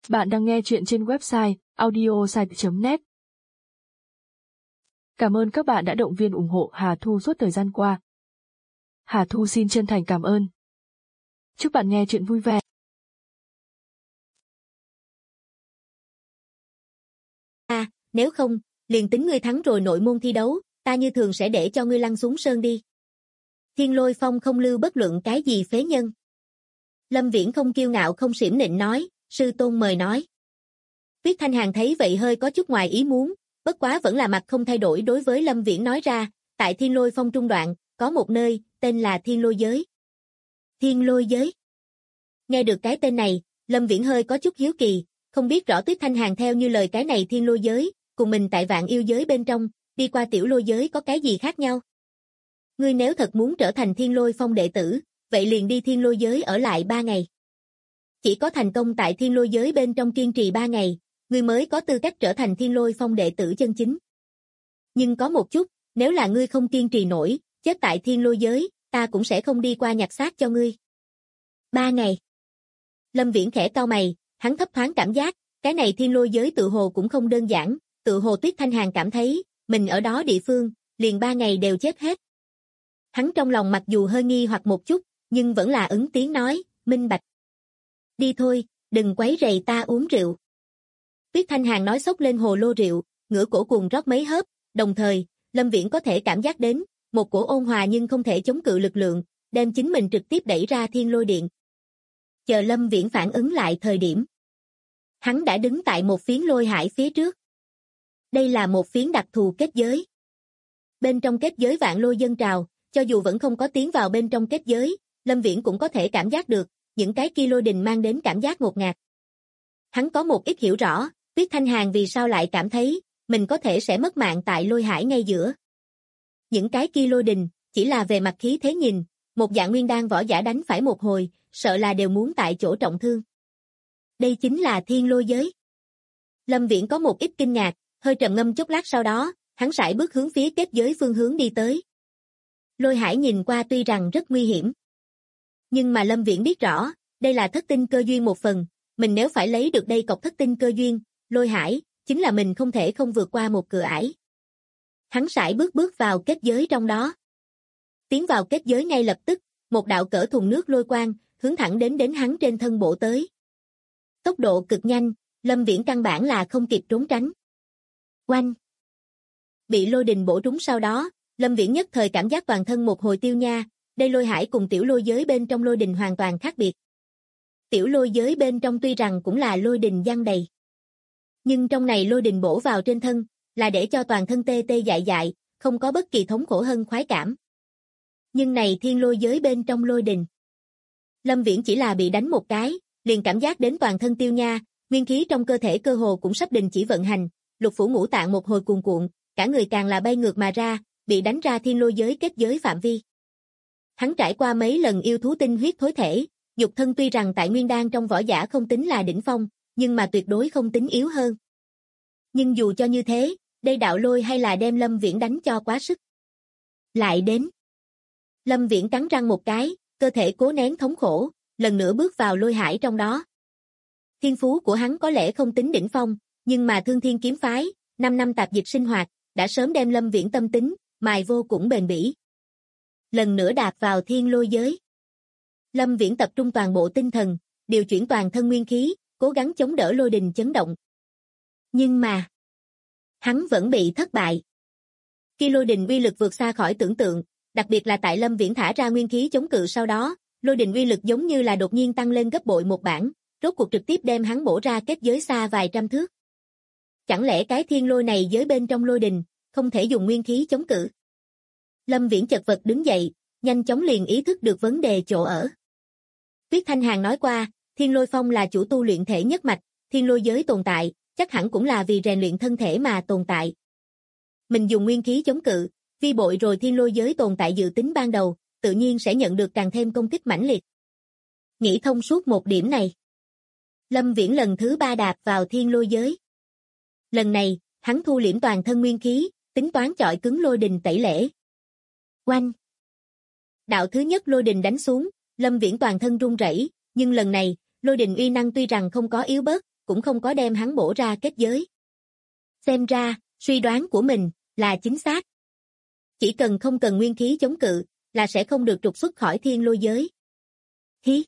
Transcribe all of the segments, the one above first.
Bạn đang nghe chuyện trên website audiosite.net. Cảm ơn các bạn đã động viên ủng hộ Hà Thu suốt thời gian qua. Hà Thu xin chân thành cảm ơn. Chúc bạn nghe chuyện vui vẻ. Nếu không, liền tính ngươi thắng rồi nội môn thi đấu, ta như thường sẽ để cho ngươi lăn xuống sơn đi. Thiên Lôi Phong không lưu bất luận cái gì phế nhân. Lâm Viễn không kiêu ngạo không xiểm nịnh nói, sư tôn mời nói. Tuyết Thanh Hàn thấy vậy hơi có chút ngoài ý muốn, bất quá vẫn là mặt không thay đổi đối với Lâm Viễn nói ra, tại Thiên Lôi Phong trung đoạn, có một nơi, tên là Thiên Lôi Giới. Thiên Lôi Giới. Nghe được cái tên này, Lâm Viễn hơi có chút hiếu kỳ, không biết rõ Tuyết Thanh Hàn theo như lời cái này Thiên Lôi Giới, cùng mình tại Vạn Yêu Giới bên trong, đi qua Tiểu Lôi Giới có cái gì khác nhau. Ngươi nếu thật muốn trở thành Thiên Lôi Phong đệ tử, vậy liền đi Thiên Lôi Giới ở lại 3 ngày. Chỉ có thành công tại Thiên Lôi Giới bên trong kiên trì 3 ngày, ngươi mới có tư cách trở thành Thiên Lôi Phong đệ tử chân chính. Nhưng có một chút, nếu là ngươi không kiên trì nổi, chết tại Thiên Lôi Giới, ta cũng sẽ không đi qua nhặt xác cho ngươi. 3 ngày. Lâm Viễn khẽ cau mày, hắn thấp thoáng cảm giác, cái này Thiên Lôi Giới tự hồ cũng không đơn giản, tự hồ Tuyết Thanh Hàn cảm thấy, mình ở đó địa phương, liền 3 ngày đều chết hết. Hắn trong lòng mặc dù hơi nghi hoặc một chút, nhưng vẫn là ứng tiếng nói, minh bạch. Đi thôi, đừng quấy rầy ta uống rượu. Tuyết Thanh Hàn nói xốc lên hồ lô rượu, ngửa cổ cuồng rót mấy hớp, đồng thời, Lâm Viễn có thể cảm giác đến, một cổ ôn hòa nhưng không thể chống cự lực lượng, đem chính mình trực tiếp đẩy ra Thiên Lôi Điện. Chờ Lâm Viễn phản ứng lại thời điểm. Hắn đã đứng tại một phiến lôi hải phía trước. Đây là một phiến đặc thù kết giới. Bên trong kết giới vạn lôi dâng trào, cho dù vẫn không có tiến vào bên trong kết giới, Lâm Viễn cũng có thể cảm giác được, những cái kia lôi đình mang đến cảm giác ngột ngạt. Hắn có một ít hiểu rõ, Tuyết Thanh Hàn vì sao lại cảm thấy, mình có thể sẽ mất mạng tại lôi hải ngay giữa. Những cái kia lôi đình, chỉ là về mặt khí thế nhìn, một dạng nguyên đan võ giả đánh phải một hồi, sợ là đều muốn tại chỗ trọng thương. Đây chính là Thiên Lôi Giới. Lâm Viễn có một ít kinh ngạc, hơi trầm ngâm chốc lát sau đó, hắn sải bước hướng phía kết giới phương hướng đi tới. Lôi hải nhìn qua tuy rằng rất nguy hiểm. Nhưng mà Lâm Viễn biết rõ, đây là thất tinh cơ duyên một phần, mình nếu phải lấy được đây cọc thất tinh cơ duyên, lôi hải, chính là mình không thể không vượt qua một cửa ải. Hắn sải bước vào kết giới trong đó. Tiến vào kết giới ngay lập tức, một đạo cỡ thùng nước lôi quang, hướng thẳng đến hắn trên thân bổ tới. Tốc độ cực nhanh, Lâm Viễn căn bản là không kịp trốn tránh. Oanh! Bị lôi đình bổ trúng sau đó, Lâm Viễn nhất thời cảm giác toàn thân một hồi tiêu nha, đây lôi hải cùng tiểu lôi giới bên trong lôi đình hoàn toàn khác biệt. Tiểu lôi giới bên trong tuy rằng cũng là lôi đình giăng đầy. Nhưng trong này lôi đình bổ vào trên thân, là để cho toàn thân tê tê dại dại, không có bất kỳ thống khổ hơn khoái cảm. Nhưng này thiên lôi giới bên trong lôi đình. Lâm Viễn chỉ là bị đánh một cái, liền cảm giác đến toàn thân tiêu nha, nguyên khí trong cơ thể cơ hồ cũng sắp đình chỉ vận hành, lục phủ ngũ tạng một hồi cuồn cuộn, cả người càng là bay ngược mà ra, bị đánh ra thiên lôi giới kết giới phạm vi. Hắn trải qua mấy lần yêu thú tinh huyết thối thể, nhục thân tuy rằng tại nguyên đan trong võ giả không tính là đỉnh phong, nhưng mà tuyệt đối không tính yếu hơn. Nhưng dù cho như thế, đây đạo lôi hay là đem Lâm Viễn đánh cho quá sức. Lại đến. Lâm Viễn cắn răng một cái, cơ thể cố nén thống khổ, lần nữa bước vào lôi hải trong đó. Thiên phú của hắn có lẽ không tính đỉnh phong, nhưng mà Thương Thiên kiếm phái, 5 năm tạp dịch sinh hoạt, đã sớm đem Lâm Viễn tâm tính, mài vô cùng bền bỉ. Lần nữa đạp vào thiên lôi giới. Lâm Viễn tập trung toàn bộ tinh thần, điều chuyển toàn thân nguyên khí, cố gắng chống đỡ lôi đình chấn động. Nhưng mà, hắn vẫn bị thất bại. Khi lôi đình uy lực vượt xa khỏi tưởng tượng, đặc biệt là tại Lâm Viễn thả ra nguyên khí chống cự sau đó, lôi đình uy lực giống như là đột nhiên tăng lên gấp bội một bảng, rốt cuộc trực tiếp đem hắn bổ ra kết giới xa vài trăm thước. Chẳng lẽ cái thiên lôi này giới bên trong lôi đình, không thể dùng nguyên khí chống cự? Lâm Viễn chật vật đứng dậy, nhanh chóng liền ý thức được vấn đề chỗ ở. Tuyết Thanh Hàn nói qua, Thiên Lôi Phong là chủ tu luyện thể nhất mạch, thiên lôi giới tồn tại, chắc hẳn cũng là vì rèn luyện thân thể mà tồn tại. Mình dùng nguyên khí chống cự, vi bội rồi thiên lôi giới tồn tại dự tính ban đầu, tự nhiên sẽ nhận được càng thêm công kích mãnh liệt. Nghĩ thông suốt một điểm này. Lâm Viễn lần thứ 3 đạp vào thiên lôi giới. Lần này, hắn thu liễm toàn thân nguyên khí, tính toán chọi cứng lôi đình tẩy lễ. Oanh! Đạo thứ nhất lôi đình đánh xuống, Lâm Viễn toàn thân run rẩy, nhưng lần này, lôi đình uy năng tuy rằng không có yếu bớt, cũng không có đem hắn bổ ra kết giới. Xem ra, suy đoán của mình là chính xác. Chỉ cần không cần nguyên khí chống cự, là sẽ không được trục xuất khỏi thiên lôi giới. Hí!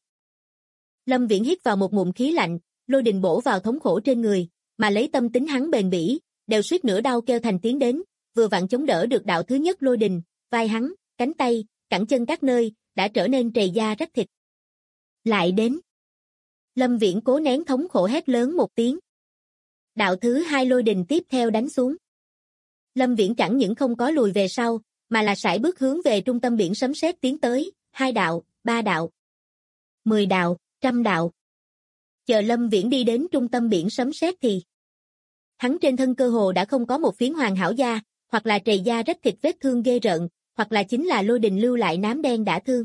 Lâm Viễn hít vào một ngụm khí lạnh, lôi đình bổ vào thống khổ trên người, mà lấy tâm tính hắn bền bỉ, đều suýt nữa đau kêu thành tiếng đến, vừa vặn chống đỡ được đạo thứ nhất lôi đình, vai hắn, cánh tay, cẳng chân các nơi, đã trở nên trầy da rách thịt. Lại đến. Lâm Viễn cố nén thống khổ hét lớn một tiếng. Đạo thứ hai lôi đình tiếp theo đánh xuống. Lâm Viễn chẳng những không có lùi về sau, mà là sải bước hướng về trung tâm biển sấm sét tiến tới, 2 đạo, 3 đạo, 10 đạo, 100 đạo. Chờ Lâm Viễn đi đến trung tâm biển sấm sét thì hắn trên thân cơ hồ đã không có một phiến hoàn hảo da, hoặc là trầy da rách thịt vết thương ghê rợn, hoặc là chính là lôi đình lưu lại nám đen đã thương.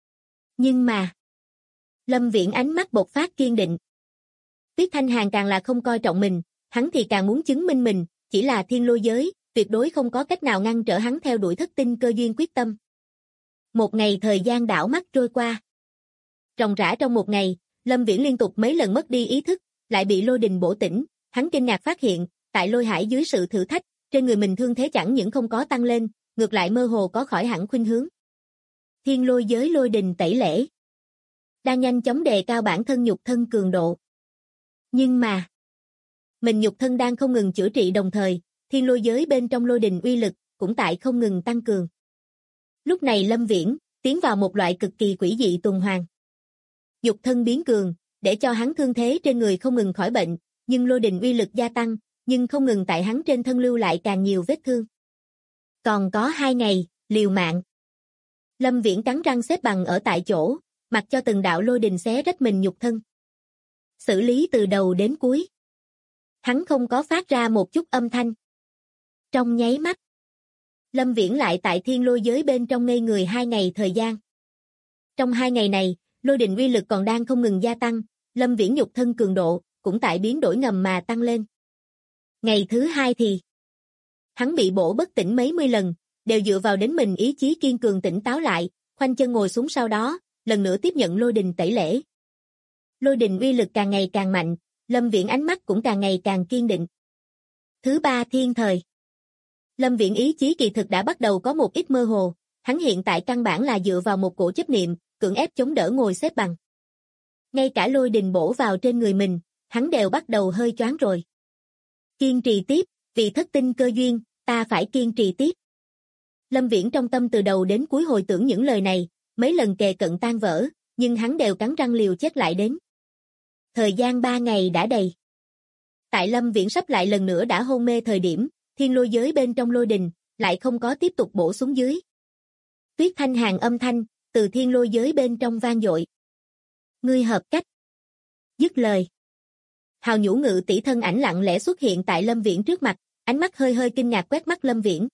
Nhưng mà Lâm Viễn ánh mắt bộc phát kiên định. Tuyết Thanh Hàn càng là không coi trọng mình, hắn thì càng muốn chứng minh mình, chỉ là thiên lôi giới, tuyệt đối không có cách nào ngăn trở hắn theo đuổi thất tinh cơ duyên quyết tâm. Một ngày thời gian đảo mắt trôi qua. Ròng rã trong một ngày, Lâm Viễn liên tục mấy lần mất đi ý thức, lại bị lôi đình bổ tỉnh, hắn kinh ngạc phát hiện, tại lôi hải dưới sự thử thách, trên người mình thương thế chẳng những không có tăng lên, ngược lại mơ hồ có khỏi hẳn khuynh hướng. Thiên lôi giới lôi đình tẩy lễ. Đang nhanh chóng đề cao bản thân nhục thân cường độ. Nhưng mà, mình nhục thân đang không ngừng chữa trị đồng thời, thiên lôi giới bên trong lôi đình uy lực, cũng tại không ngừng tăng cường. Lúc này Lâm Viễn, tiến vào một loại cực kỳ quỷ dị tuần hoàn. Nhục thân biến cường, để cho hắn thương thế trên người không ngừng khỏi bệnh, nhưng lôi đình uy lực gia tăng, nhưng không ngừng tại hắn trên thân lưu lại càng nhiều vết thương. Còn có 2 ngày, liều mạng. Lâm Viễn cắn răng xếp bằng ở tại chỗ, mặc cho từng đạo lôi đình xé rách mình nhục thân. Xử lý từ đầu đến cuối. Hắn không có phát ra một chút âm thanh. Trong nháy mắt, Lâm Viễn lại tại thiên lôi giới bên trong ngây người 2 ngày thời gian. Trong 2 ngày này, lôi đình uy lực còn đang không ngừng gia tăng, Lâm Viễn nhục thân cường độ, cũng tại biến đổi ngầm mà tăng lên. Ngày thứ 2 thì, hắn bị bổ bất tỉnh mấy mươi lần, đều dựa vào đến mình ý chí kiên cường tỉnh táo lại, khoanh chân ngồi xuống sau đó, lần nữa tiếp nhận lôi đình tẩy lễ. Lôi đình uy lực càng ngày càng mạnh, Lâm Viễn ánh mắt cũng càng ngày càng kiên định. Thứ 3 thiên thời. Lâm Viễn ý chí kỳ thực đã bắt đầu có một ít mơ hồ, hắn hiện tại căn bản là dựa vào một cổ chấp niệm, cưỡng ép chống đỡ ngồi xếp bằng. Ngay cả lôi đình bổ vào trên người mình, hắn đều bắt đầu hơi choáng rồi. Kiên trì tiếp, vì thất tinh cơ duyên, ta phải kiên trì tiếp. Lâm Viễn trong tâm từ đầu đến cuối hồi tưởng những lời này, mấy lần kề cận tan vỡ, nhưng hắn đều cắn răng liều chết lại đến. Thời gian 3 ngày đã đầy. Tại Lâm Viễn sắp lại lần nữa đã hôn mê thời điểm, thiên lôi giới bên trong lôi đình, lại không có tiếp tục bổ xuống dưới. Tuyết Thanh Hàn âm thanh, từ thiên lôi giới bên trong vang dội. Ngươi hợp cách. Dứt lời. Hào Nhũ Ngự tỷ thân ảnh lặng lẽ xuất hiện tại Lâm Viễn trước mặt, ánh mắt hơi hơi kinh ngạc quét mắt Lâm Viễn.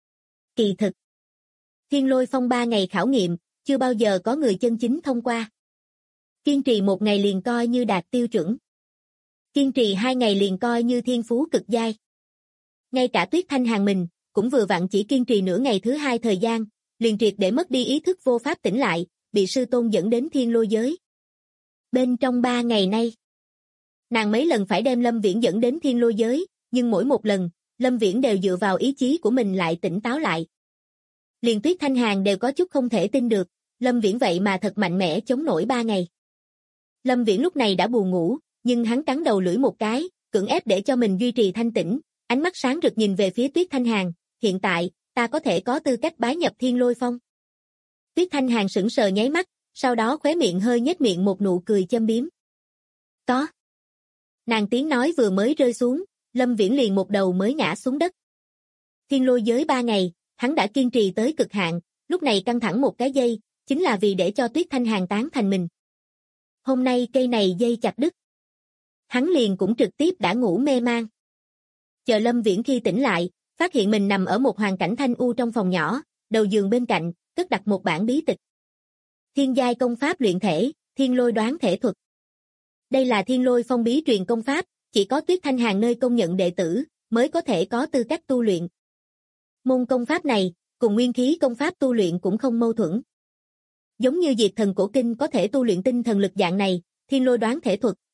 Kỳ thực, thiên lôi phong 3 ngày khảo nghiệm, chưa bao giờ có người chân chính thông qua. Kiên trì 1 ngày liền coi như đạt tiêu chuẩn. Kiên trì 2 ngày liền coi như thiên phú cực giai. Ngay cả Tuyết Thanh Hàn mình, cũng vừa vặn chỉ kiên trì nửa ngày thứ 2 thời gian, liền triệt để mất đi ý thức vô pháp tỉnh lại, bị sư tôn dẫn đến thiên lôi giới. Bên trong 3 ngày nay, nàng mấy lần phải đem Lâm Viễn dẫn đến thiên lôi giới, nhưng mỗi một lần, Lâm Viễn đều dựa vào ý chí của mình lại tỉnh táo lại. Liền Tuyết Thanh Hàn đều có chút không thể tin được, Lâm Viễn vậy mà thật mạnh mẽ chống nổi 3 ngày. Lâm Viễn lúc này đã buồn ngủ, nhưng hắn cắn đầu lưỡi một cái, cưỡng ép để cho mình duy trì thanh tĩnh, ánh mắt sáng rực nhìn về phía Tuyết Thanh Hàn, hiện tại, ta có thể có tư cách bái nhập thiên lôi phong. Tuyết Thanh Hàn sững sờ nháy mắt, sau đó khóe miệng hơi nhếch miệng một nụ cười châm biếm. Có. Nàng tiếng nói vừa mới rơi xuống, Lâm Viễn liền một đầu mới ngã xuống đất. Thiên lôi giới 3 ngày, hắn đã kiên trì tới cực hạn, lúc này căng thẳng một cái dây, chính là vì để cho Tuyết Thanh Hàn tán thành mình. Hôm nay cây này dây chặt đứt. Hắn liền cũng trực tiếp đã ngủ mê man. Chờ Lâm Viễn khi tỉnh lại, phát hiện mình nằm ở một hoàn cảnh thanh u trong phòng nhỏ, đầu giường bên cạnh, cất đặt một bản bí tịch. Thiên giai công pháp luyện thể, thiên lôi đoán thể thuật. Đây là thiên lôi phong bí truyền công pháp, chỉ có Tuyết Thanh Hàn nơi công nhận đệ tử, mới có thể có tư cách tu luyện. Môn công pháp này, cùng nguyên khí công pháp tu luyện cũng không mâu thuẫn. Giống như Diệt Thần Cổ Kinh có thể tu luyện tinh thần lực dạng này, thiên lôi đoán thể thuật,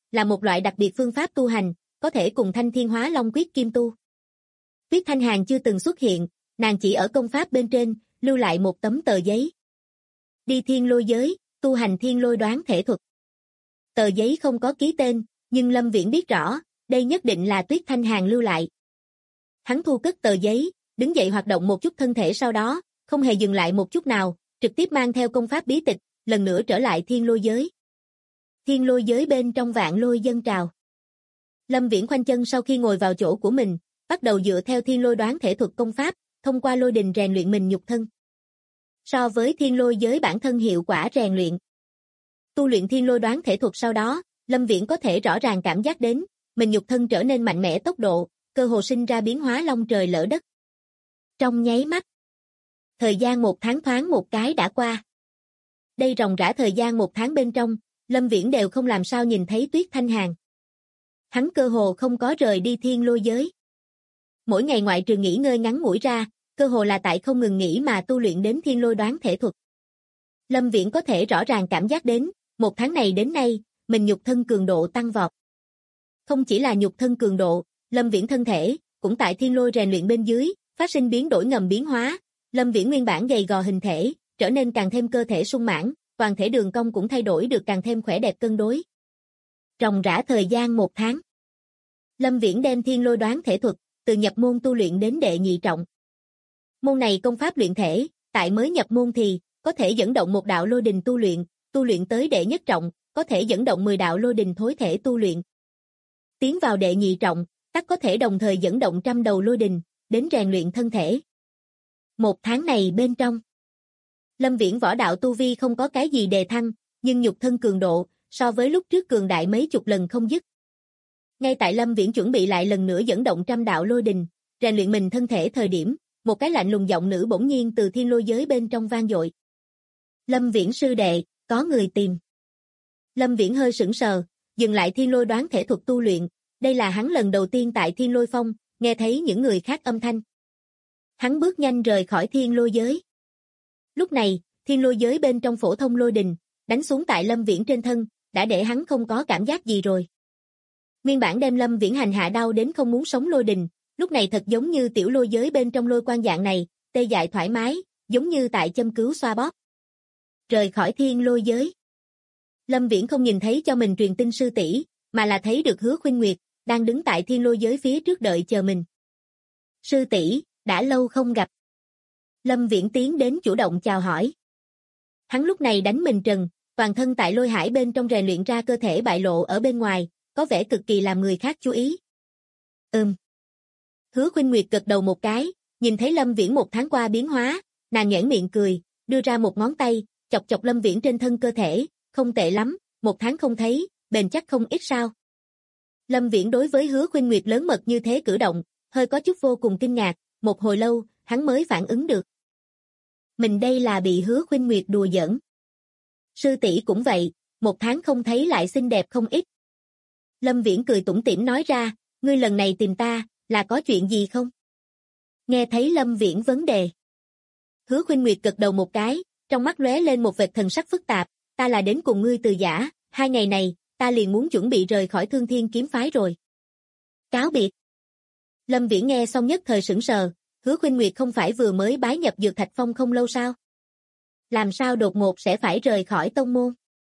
là một loại đặc biệt phương pháp tu hành, có thể cùng Thanh Thiên Hóa Long Quyết kim tu. Tuyết Thanh Hàn chưa từng xuất hiện, nàng chỉ ở công pháp bên trên, lưu lại một tấm tờ giấy. Đi thiên lôi giới, tu hành thiên lôi đoán thể thuật. Tờ giấy không có ký tên, nhưng Lâm Viễn biết rõ, đây nhất định là Tuyết Thanh Hàn lưu lại. Hắn thu cất tờ giấy, đứng dậy hoạt động một chút thân thể sau đó, không hề dừng lại một chút nào, trực tiếp mang theo công pháp bí tịch, lần nữa trở lại thiên lôi giới. Thiên lôi giới bên trong vạn lôi dâng trào. Lâm Viễn khoanh chân sau khi ngồi vào chỗ của mình, bắt đầu dựa theo thiên lôi đoán thể thuật công pháp, thông qua lôi đình rèn luyện mình nhục thân. So với thiên lôi giới bản thân hiệu quả rèn luyện, tu luyện thiên lôi đoán thể thuật sau đó, Lâm Viễn có thể rõ ràng cảm giác đến, mình nhục thân trở nên mạnh mẽ tốc độ, cơ hồ sinh ra biến hóa long trời lỡ đất. Trong nháy mắt, thời gian 1 tháng thoáng một cái đã qua. Đây ròng rã thời gian 1 tháng bên trong, Lâm Viễn đều không làm sao nhìn thấy Tuyết Thanh Hàn. Hắn cơ hồ không có rời đi thiên lôi giới. Mỗi ngày ngoại trừ nghỉ ngơi ngắn ngủi ra, cơ hồ là tại không ngừng nghỉ mà tu luyện đến thiên lôi đoán thể thuật. Lâm Viễn có thể rõ ràng cảm giác đến, 1 tháng này đến nay, mình nhục thân cường độ tăng vọt. Không chỉ là nhục thân cường độ, Lâm Viễn thân thể, cũng tại thiên lôi rèn luyện bên dưới, phát sinh biến đổi ngầm biến hóa. Lâm Viễn nguyên bản gầy gò hình thể, trở nên càng thêm cơ thể sung mãn, toàn thể đường cong cũng thay đổi được càng thêm khỏe đẹp cân đối. Ròng rã thời gian 1 tháng. Lâm Viễn đem thiên lôi đoán thể thuật, từ nhập môn tu luyện đến đệ nhị trọng. Môn này công pháp luyện thể, tại mới nhập môn thì, có thể dẫn động một đạo lôi đình tu luyện tới đệ nhất trọng, có thể dẫn động 10 đạo lôi đình thối thể tu luyện. Tiến vào đệ nhị trọng, tắc có thể đồng thời dẫn động 100 đầu lôi đình, đến rèn luyện thân thể. 1 tháng này bên trong, Lâm Viễn võ đạo tu vi không có cái gì đề thăng, nhưng nhục thân cường độ, so với lúc trước cường đại mấy chục lần không dứt. Ngay tại Lâm Viễn chuẩn bị lại lần nữa dẫn động 100 đạo lôi đình, rèn luyện mình thân thể thời điểm, một cái lạnh lùng giọng nữ bỗng nhiên từ thiên lôi giới bên trong vang dội. Lâm Viễn sư đệ, có người tìm. Lâm Viễn hơi sững sờ, dừng lại thiên lôi đoán thể thuật tu luyện, đây là hắn lần đầu tiên tại thiên lôi phong, nghe thấy những người khác âm thanh. Hắn bước nhanh rời khỏi thiên lôi giới. Lúc này, thiên lôi giới bên trong phổ thông lôi đình, đánh xuống tại Lâm Viễn trên thân, đã để hắn không có cảm giác gì rồi. Nguyên bản đem Lâm Viễn hành hạ đau đến không muốn sống lôi đình, lúc này thật giống như tiểu lôi giới bên trong lôi quan dạng này, tê dại thoải mái, giống như tại châm cứu xoa bóp. Rời khỏi thiên lôi giới. Lâm Viễn không nhìn thấy cho mình truyền tin sư tỷ, mà là thấy được Hứa Khuynh Nguyệt, đang đứng tại thiên lôi giới phía trước đợi chờ mình. Sư tỷ, đã lâu không gặp. Lâm Viễn tiến đến chủ động chào hỏi. Hắn lúc này đánh mình trần, toàn thân tại lôi hải bên trong rèn luyện ra cơ thể bại lộ ở bên ngoài, có vẻ cực kỳ làm người khác chú ý. Hứa Khuynh Nguyệt gật đầu một cái, nhìn thấy Lâm Viễn 1 tháng qua biến hóa, nàng nhoẻn miệng cười, đưa ra một ngón tay, chọc chọc Lâm Viễn trên thân cơ thể, không tệ lắm, 1 tháng không thấy, bền chắc không ít sao. Lâm Viễn đối với Hứa Khuynh Nguyệt lớn mật như thế cử động, hơi có chút vô cùng kinh ngạc, một hồi lâu, hắn mới phản ứng được. Mình đây là bị Hứa Khuynh Nguyệt đùa giỡn. Sư tỷ cũng vậy, 1 tháng không thấy lại xinh đẹp không ít. Lâm Viễn cười tủm tỉm nói ra, ngươi lần này tìm ta, là có chuyện gì không? Nghe thấy Lâm Viễn vấn đề. Hứa Khuynh Nguyệt gật đầu một cái, trong mắt lóe lên một vệt thần sắc phức tạp, ta là đến cùng ngươi từ giã, 2 ngày này, ta liền muốn chuẩn bị rời khỏi Thương Thiên kiếm phái rồi. Cáo biệt. Lâm Viễn nghe xong nhất thời sững sờ, Hứa Khuynh Nguyệt không phải vừa mới bái nhập Dược Thạch Phong không lâu sao? Làm sao đột ngột sẽ phải rời khỏi tông môn?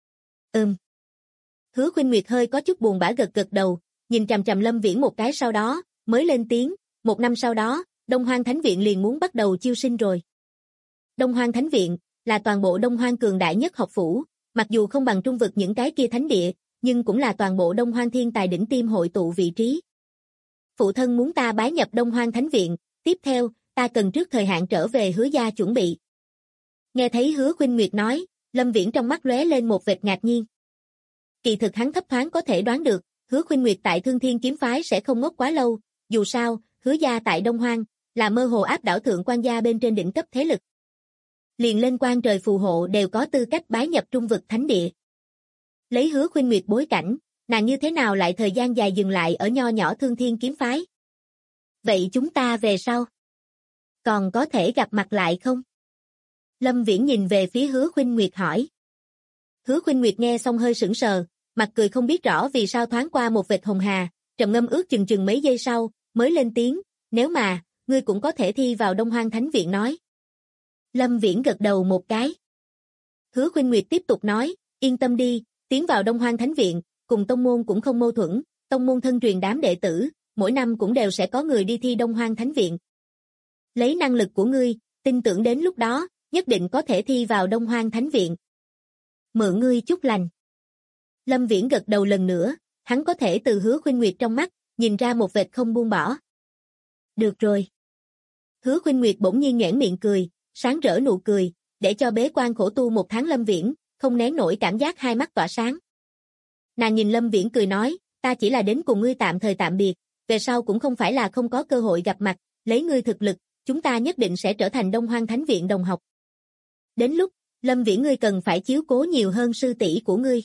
Hứa Khuynh Nguyệt hơi có chút buồn bã gật đầu, nhìn chằm chằm Lâm Viễn một cái sau đó, mới lên tiếng, 1 năm sau đó, Đông Hoang Thánh Viện liền muốn bắt đầu chiêu sinh rồi. Đông Hoang Thánh Viện, là toàn bộ Đông Hoang cường đại nhất học phủ, mặc dù không bằng trung vực những cái kia thánh địa, nhưng cũng là toàn bộ Đông Hoang thiên tài đỉnh tiêm hội tụ vị trí. Phụ thân muốn ta bái nhập Đông Hoang Thánh Viện, tiếp theo, ta cần trước thời hạn trở về Hứa gia chuẩn bị. Nghe thấy Hứa Khuynh Nguyệt nói, Lâm Viễn trong mắt lóe lên một vệt ngạc nhiên. Kỳ thực hắn thấp thoáng có thể đoán được, Hứa Khuynh Nguyệt tại Thương Thiên kiếm phái sẽ không ngốc quá lâu, dù sao, Hứa gia tại Đông Hoang, là mơ hồ áp đảo thượng quan gia bên trên đỉnh cấp thế lực. Liền lên quan trời phù hộ đều có tư cách bái nhập trung vực thánh địa. Lấy Hứa Khuynh Nguyệt bối cảnh, nàng như thế nào lại thời gian dài dừng lại ở nho nhỏ Thương Thiên kiếm phái? Vậy chúng ta về sau, còn có thể gặp mặt lại không? Lâm Viễn nhìn về phía Hứa Khuynh Nguyệt hỏi. Hứa Khuynh Nguyệt nghe xong hơi sững sờ, mặt cười không biết rõ vì sao thoáng qua một vệt hồng hà, trầm ngâm ước chừng mấy giây sau, mới lên tiếng, nếu mà, ngươi cũng có thể thi vào Đông Hoang Thánh Viện nói. Lâm Viễn gật đầu một cái. Hứa Khuynh Nguyệt tiếp tục nói, yên tâm đi, tiến vào Đông Hoang Thánh Viện, cùng tông môn cũng không mâu thuẫn, tông môn thân truyền đám đệ tử, mỗi năm cũng đều sẽ có người đi thi Đông Hoang Thánh Viện. Lấy năng lực của ngươi, tin tưởng đến lúc đó, nhất định có thể thi vào Đông Hoang Thánh Viện. Mượn ngươi chút lành. Lâm Viễn gật đầu lần nữa, hắn có thể từ Hứa Khuynh Nguyệt trong mắt, nhìn ra một vệt không buông bỏ. Được rồi. Hứa Khuynh Nguyệt bỗng nhiên nhoẻn miệng cười, sáng rỡ nụ cười, để cho bế quan khổ tu 1 tháng Lâm Viễn, không nén nổi cảm giác hai mắt tỏa sáng. Nàng nhìn Lâm Viễn cười nói, ta chỉ là đến cùng ngươi tạm thời tạm biệt, về sau cũng không phải là không có cơ hội gặp mặt, lấy ngươi thực lực, chúng ta nhất định sẽ trở thành Đông Hoang Thánh Viện đồng học. Đến lúc, Lâm Viễn ngươi cần phải chiếu cố nhiều hơn sư tỷ của ngươi.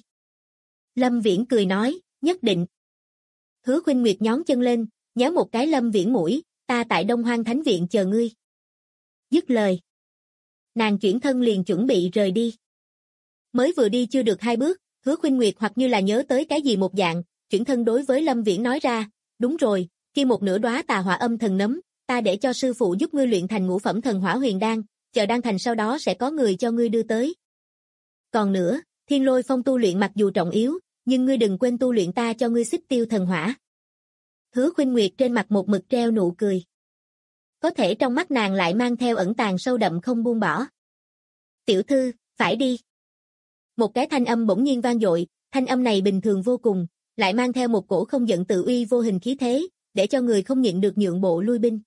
Lâm Viễn cười nói, nhất định. Hứa Khuynh Nguyệt nhón chân lên, nhéo một cái Lâm Viễn mũi, ta tại Đông Hoang Thánh Viện chờ ngươi. Dứt lời. Nàng chuyển thân liền chuẩn bị rời đi. Mới vừa đi chưa được 2 bước, Hứa Khuynh Nguyệt hoặc như là nhớ tới cái gì một dạng, chuyển thân đối với Lâm Viễn nói ra, đúng rồi, kia một nửa đóa tà hỏa âm thần nấm, ta để cho sư phụ giúp ngươi luyện thành ngũ phẩm thần hỏa huyền đan, chờ đan thành sau đó sẽ có người cho ngươi đưa tới. Còn nữa, Thiên Lôi Phong tu luyện mặc dù trọng yếu, nhưng ngươi đừng quên tu luyện ta cho ngươi Xích Tiêu thần hỏa. Hứa Khuynh Nguyệt trên mặt một mực treo nụ cười. Có thể trong mắt nàng lại mang theo ẩn tàng sâu đậm không buông bỏ. Tiểu thư, phải đi. Một cái thanh âm bỗng nhiên vang dội, thanh âm này bình thường vô cùng, lại mang theo một cổ không giận tự uy vô hình khí thế, để cho người không nhịn được nhượng bộ lui binh.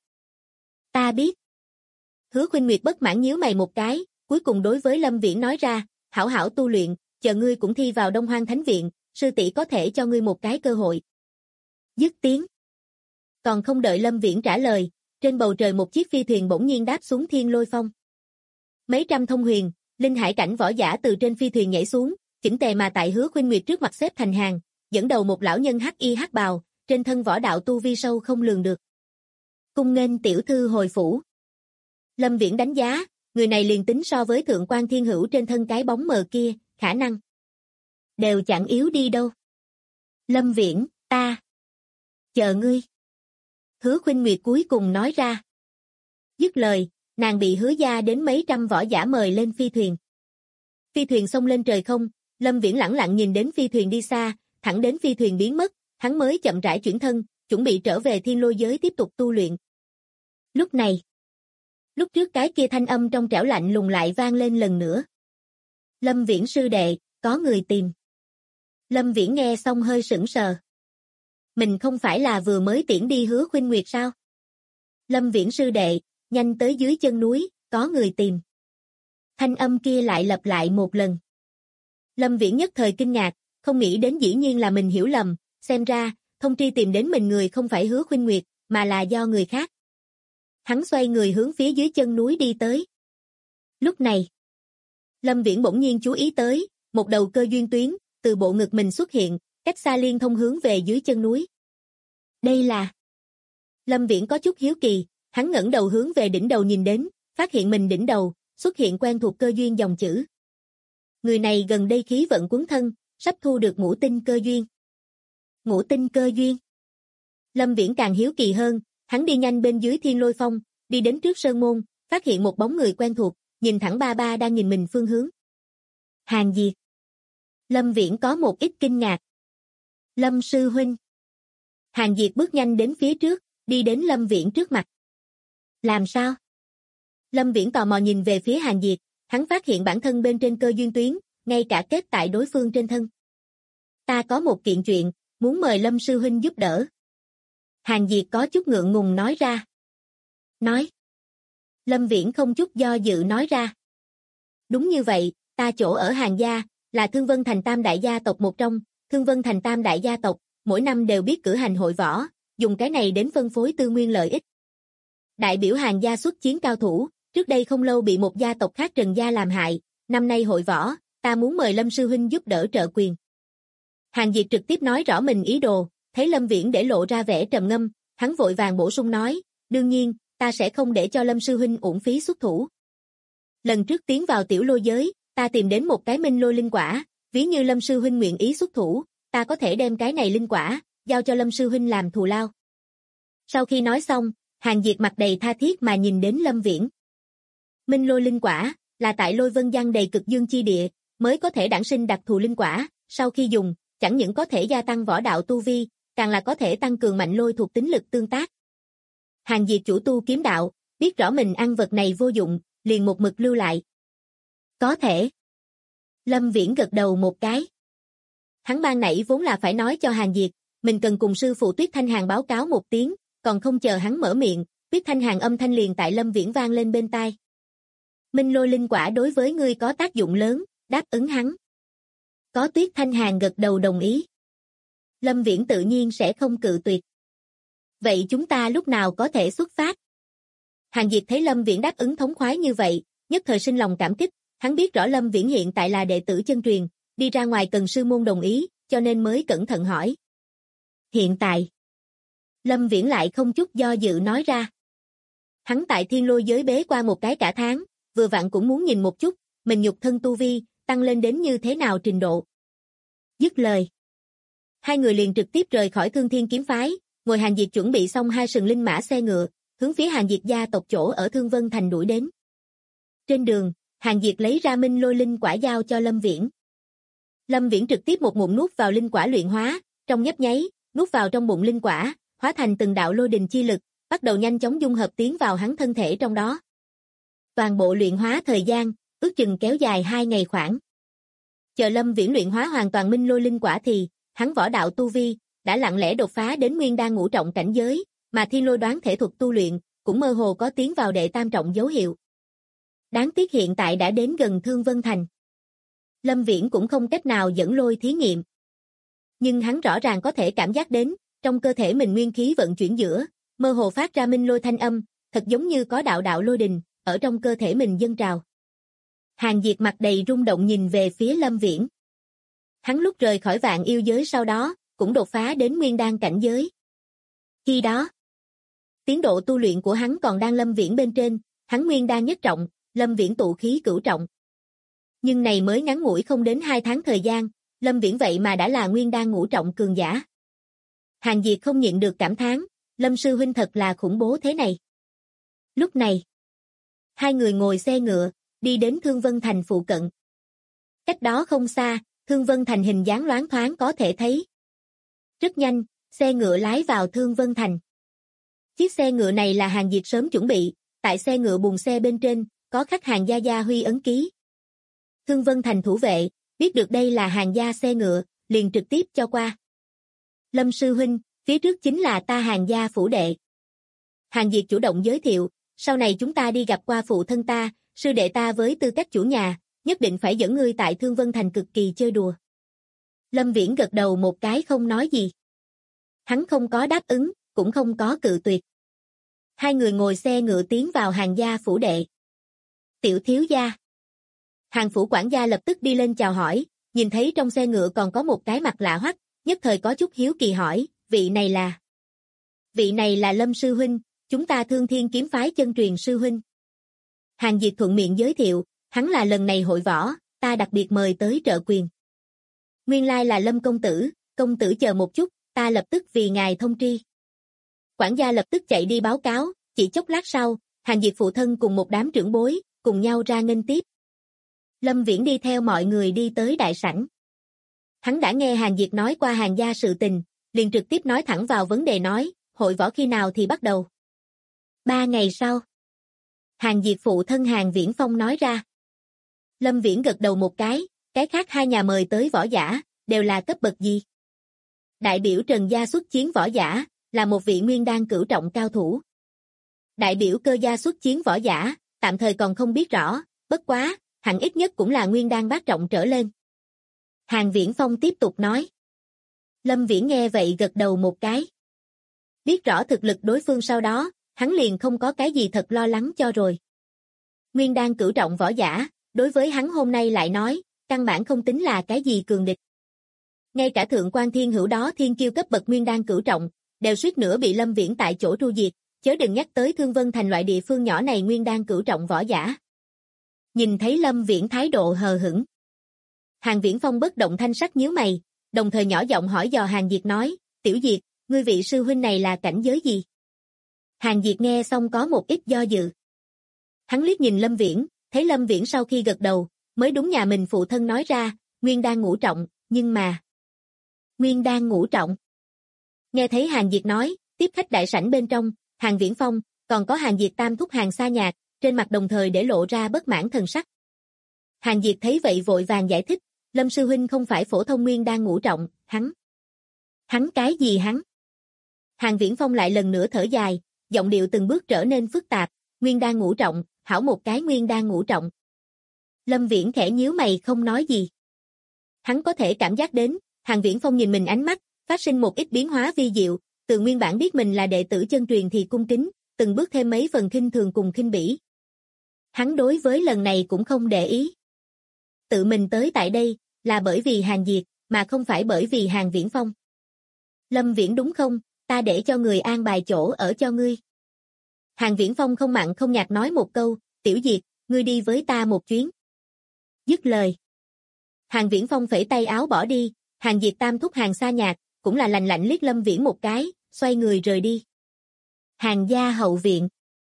Ta biết. Hứa Khuynh Nguyệt bất mãn nhíu mày một cái, cuối cùng đối với Lâm Viễn nói ra, hảo hảo tu luyện, chờ ngươi cũng thi vào Đông Hoang Thánh Viện, sư tỷ có thể cho ngươi một cái cơ hội. Dứt tiếng. Còn không đợi Lâm Viễn trả lời, trên bầu trời một chiếc phi thuyền bỗng nhiên đáp xuống Thiên Lôi Phong. Mấy trăm thông huyền, linh hải cảnh võ giả từ trên phi thuyền nhảy xuống, chỉnh tề mà tại Hứa Khuynh Nguyệt trước mặt xếp thành hàng, dẫn đầu một lão nhân hắc y hắc bào, trên thân võ đạo tu vi sâu không lường được. Cung nghênh tiểu thư hồi phủ. Lâm Viễn đánh giá, người này liền tính so với Thượng Quan Thiên Hữu trên thân cái bóng mờ kia, khả năng đều chẳng yếu đi đâu. Lâm Viễn, ta chờ ngươi. Hứa Khuynh Nguyệt cuối cùng nói ra. Dứt lời, nàng bị Hứa gia đến mấy trăm võ giả mời lên phi thuyền. Phi thuyền xông lên trời không, Lâm Viễn lẳng lặng nhìn đến phi thuyền đi xa, thẳng đến phi thuyền biến mất, hắn mới chậm rãi chuyển thân, chuẩn bị trở về Thiên Lôi giới tiếp tục tu luyện. Lúc này, lúc trước cái kia thanh âm trong trẻo lạnh lùng lại vang lên lần nữa. Lâm Viễn sư đệ, có người tìm. Lâm Viễn nghe xong hơi sững sờ. Mình không phải là vừa mới tiễn đi Hứa Khuynh Nguyệt sao? Lâm Viễn sư đệ, nhanh tới dưới chân núi, có người tìm. Thanh âm kia lại lặp lại một lần. Lâm Viễn nhất thời kinh ngạc, không nghĩ đến dĩ nhiên là mình hiểu lầm, xem ra, thông tri tìm đến mình người không phải Hứa Khuynh Nguyệt, mà là do người khác. Hắn xoay người hướng phía dưới chân núi đi tới. Lúc này, Lâm Viễn bỗng nhiên chú ý tới, một đầu cơ duyên tuyến, từ bộ ngực mình xuất hiện, cách xa liên thông hướng về dưới chân núi. Đây là... Lâm Viễn có chút hiếu kỳ, hắn ngẩng đầu hướng về đỉnh đầu nhìn đến, phát hiện mình đỉnh đầu, xuất hiện quen thuộc cơ duyên dòng chữ. Người này gần đây khí vận cuốn thân, sắp thu được ngũ tinh cơ duyên. Ngũ tinh cơ duyên. Lâm Viễn càng hiếu kỳ hơn, hắn đi nhanh bên dưới Thiên Lôi Phong, đi đến trước sơn môn, phát hiện một bóng người quen thuộc, nhìn thẳng ba ba đang nhìn mình phương hướng. Hàn Diệt. Lâm Viễn có một ít kinh ngạc. Lâm sư huynh. Hàn Diệt bước nhanh đến phía trước, đi đến Lâm Viễn trước mặt. Làm sao? Lâm Viễn tò mò nhìn về phía Hàn Diệt, hắn phát hiện bản thân bên trên cơ duyên tuyến, ngay cả kết tại đối phương trên thân. Ta có một kiện chuyện, muốn mời Lâm sư huynh giúp đỡ. Hàn Diệt có chút ngượng ngùng nói ra. Nói. Lâm Viễn không chút do dự nói ra. Đúng như vậy, ta chỗ ở Hàn gia, là Thương Vân Thành Tam Đại gia tộc một trong, Thương Vân Thành Tam Đại gia tộc, mỗi năm đều biết cử hành hội võ, dùng cái này đến phân phối tư nguyên lợi ích. Đại biểu Hàn gia xuất chiến cao thủ, trước đây không lâu bị một gia tộc khác Trần gia làm hại, năm nay hội võ, ta muốn mời Lâm sư huynh giúp đỡ trợ quyền. Hàn Diệt trực tiếp nói rõ mình ý đồ, thấy Lâm Viễn để lộ ra vẻ trầm ngâm, hắn vội vàng bổ sung nói, đương nhiên, ta sẽ không để cho Lâm sư huynh uổng phí xuất thủ. Lần trước tiến vào tiểu lôi giới, ta tìm đến một cái minh lôi linh quả, ví như Lâm sư huynh nguyện ý xuất thủ, ta có thể đem cái này linh quả, giao cho Lâm sư huynh làm thù lao. Sau khi nói xong, Hàn Diệt mặt đầy tha thiết mà nhìn đến Lâm Viễn. Minh lôi linh quả, là tại Lôi Vân Giang đầy cực dương chi địa, mới có thể đản sinh đặc thù linh quả, sau khi dùng, chẳng những có thể gia tăng võ đạo tu vi, càng là có thể tăng cường mạnh lôi thuộc tính lực tương tác. Hàn Diệt chủ tu kiếm đạo, biết rõ mình ăn vật này vô dụng, liền một mực lưu lại. Có thể. Lâm Viễn gật đầu một cái. Hắn ban nãy vốn là phải nói cho Hàn Diệt, mình cần cùng sư phụ Tuyết Thanh Hàn báo cáo một tiếng, còn không chờ hắn mở miệng, Tuyết Thanh Hàn âm thanh liền tại Lâm Viễn vang lên bên tai. Minh lôi linh quả đối với ngươi có tác dụng lớn, đáp ứng hắn. Có Tuyết Thanh Hàn gật đầu đồng ý. Lâm Viễn tự nhiên sẽ không cự tuyệt. Vậy chúng ta lúc nào có thể xuất phát? Hàn Diệt thấy Lâm Viễn đáp ứng thống khoái như vậy, nhất thời sinh lòng cảm kích, hắn biết rõ Lâm Viễn hiện tại là đệ tử chân truyền, đi ra ngoài cần sư môn đồng ý, cho nên mới cẩn thận hỏi. Hiện tại, Lâm Viễn lại không chút do dự nói ra. Hắn tại thiên lôi giới bế qua một cái cả tháng, vừa vặn cũng muốn nhìn một chút, mình nhục thân tu vi, tăng lên đến như thế nào trình độ. Dứt lời. Hai người liền trực tiếp rời khỏi Thương Thiên kiếm phái, ngồi Hàn Diệt chuẩn bị xong hai sừng linh mã xe ngựa, hướng phía Hàn Diệt gia tộc chỗ ở Thương Vân Thành đuổi đến. Trên đường, Hàn Diệt lấy ra minh lôi linh quả giao cho Lâm Viễn. Lâm Viễn trực tiếp một ngụm nuốt vào linh quả luyện hóa, trong nhấp nháy, nuốt vào trong bụng linh quả, hóa thành từng đạo lôi đình chi lực, bắt đầu nhanh chóng dung hợp tiến vào hắn thân thể trong đó. Toàn bộ luyện hóa thời gian, ước chừng kéo dài 2 ngày khoảng. Chờ Lâm Viễn luyện hóa hoàn toàn minh lôi linh quả thì, hắn võ đạo tu vi, đã lặng lẽ đột phá đến nguyên đan ngũ trọng cảnh giới, mà thiên lôi đoán thể thuật tu luyện, cũng mơ hồ có tiến vào đệ tam trọng dấu hiệu. Đáng tiếc hiện tại đã đến gần Thương Vân Thành. Lâm Viễn cũng không cách nào dẫn lôi thí nghiệm. Nhưng hắn rõ ràng có thể cảm giác đến, trong cơ thể mình nguyên khí vận chuyển giữa, mơ hồ phát ra minh lôi thanh âm, thật giống như có đạo đạo lôi đình, ở trong cơ thể mình dâng trào. Hàn Diệt mặt đầy rung động nhìn về phía Lâm Viễn. Hắn lúc rời khỏi Vạn Yêu giới sau đó, cũng đột phá đến nguyên đan cảnh giới. Khi đó, tiến độ tu luyện của hắn còn đang Lâm Viễn bên trên, hắn nguyên đan nhất trọng, Lâm Viễn tụ khí cửu trọng. Nhưng này mới ngắn ngủi không đến 2 tháng thời gian, Lâm Viễn vậy mà đã là nguyên đan ngũ trọng cường giả. Hàn Diệt không nhịn được cảm thán, Lâm sư huynh thật là khủng bố thế này. Lúc này, hai người ngồi xe ngựa, đi đến Thương Vân Thành phụ cận. Cách đó không xa, Thương Vân Thành hình dáng loáng thoáng có thể thấy. Rất nhanh, xe ngựa lái vào Thương Vân Thành. Chiếc xe ngựa này là Hàn Diệt sớm chuẩn bị, tại xe ngựa buồng xe bên trên, có khắc Hàn gia gia huy ấn ký. Thương Vân Thành thủ vệ, biết được đây là Hàn gia xe ngựa, liền trực tiếp cho qua. Lâm sư huynh, phía trước chính là ta Hàn gia phủ đệ. Hàn Diệt chủ động giới thiệu, sau này chúng ta đi gặp qua phụ thân ta, sư đệ ta với tư cách chủ nhà, nhất định phải dẫn ngươi tại Thương Vân Thành cực kỳ chơi đùa. Lâm Viễn gật đầu một cái không nói gì. Hắn không có đáp ứng, cũng không có cự tuyệt. Hai người ngồi xe ngựa tiến vào Hàn gia phủ đệ. Tiểu thiếu gia. Hàn phủ quản gia lập tức đi lên chào hỏi, nhìn thấy trong xe ngựa còn có một cái mặt lạ hoắc, nhất thời có chút hiếu kỳ hỏi, vị này là? Vị này là Lâm sư huynh, chúng ta Thương Thiên kiếm phái chân truyền sư huynh. Hàn Diệt thuận miệng giới thiệu, hắn là lần này hội võ, ta đặc biệt mời tới trợ quyền. Nguyên lai là Lâm công tử chờ một chút, ta lập tức vì ngài thông tri. Quản gia lập tức chạy đi báo cáo, chỉ chốc lát sau, Hàn Diệt phụ thân cùng một đám trưởng bối, cùng nhau ra nghênh tiếp. Lâm Viễn đi theo mọi người đi tới đại sảnh. Hắn đã nghe Hàn Diệt nói qua Hàn gia sự tình, liền trực tiếp nói thẳng vào vấn đề nói, hội võ khi nào thì bắt đầu. 3 ngày sau. Hàn Diệt phụ thân Hàn Viễn Phong nói ra. Lâm Viễn gật đầu một cái khác 2 nhà mời tới võ giả, đều là cấp bậc gì? Đại biểu Trần gia xuất chiến võ giả, là một vị nguyên đan cửu trọng cao thủ. Đại biểu Cơ gia xuất chiến võ giả, tạm thời còn không biết rõ, bất quá, hẳn ít nhất cũng là nguyên đan bát trọng trở lên. Hàn Viễn Phong tiếp tục nói. Lâm Viễn nghe vậy gật đầu một cái. Biết rõ thực lực đối phương sau đó, hắn liền không có cái gì thật lo lắng cho rồi. Nguyên đan cửu trọng võ giả, đối với hắn hôm nay lại nói, căn bản không tính là cái gì cường địch. Ngay cả thượng quan thiên hữu đó thiên kiêu cấp bậc nguyên đan cửu trọng, đều suýt nữa bị Lâm Viễn tại chỗ tru diệt, chớ đừng nhắc tới Thương Vân Thành loại địa phương nhỏ này nguyên đan cửu trọng võ giả. Nhìn thấy Lâm Viễn thái độ hờ hững, Hàn Viễn Phong bất động thanh sắc nhíu mày, đồng thời nhỏ giọng hỏi dò Hàn Diệt nói, Tiểu Diệt, ngươi vị sư huynh này là cảnh giới gì? Hàn Diệt nghe xong có một ít do dự. Hắn liếc nhìn Lâm Viễn, thấy Lâm Viễn sau khi gật đầu, mới đúng nhà mình phụ thân nói ra, nguyên đan ngũ trọng, nhưng mà... Nguyên đan ngũ trọng. Nghe thấy Hàn Diệt nói, tiếp khách đại sảnh bên trong, Hàn Viễn Phong, còn có Hàn Diệt tam thúc Hàn Sa Nhạc, trên mặt đồng thời để lộ ra bất mãn thần sắc. Hàn Diệt thấy vậy vội vàng giải thích, Lâm sư huynh không phải phổ thông nguyên đan ngũ trọng, Hắn cái gì hắn? Hàn Viễn Phong lại lần nữa thở dài, giọng điệu từng bước trở nên phức tạp, nguyên đan ngũ trọng, hảo một cái nguyên đan ngũ trọng. Lâm Viễn khẽ nhíu mày không nói gì. Hắn có thể cảm giác đến, Hàn Viễn Phong nhìn mình ánh mắt, phát sinh một ít biến hóa vi diệu, từ nguyên bản biết mình là đệ tử chân truyền thì cung kính, từng bước thêm mấy phần khinh thường cùng khinh bỉ. Hắn đối với lần này cũng không để ý. Tự mình tới tại đây, là bởi vì Hàn Diệt, mà không phải bởi vì Hàn Viễn Phong. Lâm Viễn đúng không, ta để cho người an bài chỗ ở cho ngươi. Hàn Viễn Phong không mặn không nhạt nói một câu, Tiểu Diệt, ngươi đi với ta một chuyến. Dứt lời. Hàn Viễn Phong phẩy tay áo bỏ đi, Hàn Diệt tam thúc Hàn Sa Nhạc, cũng là lạnh lạnh liếc Lâm Viễn một cái, xoay người rời đi. Hàn gia hậu viện.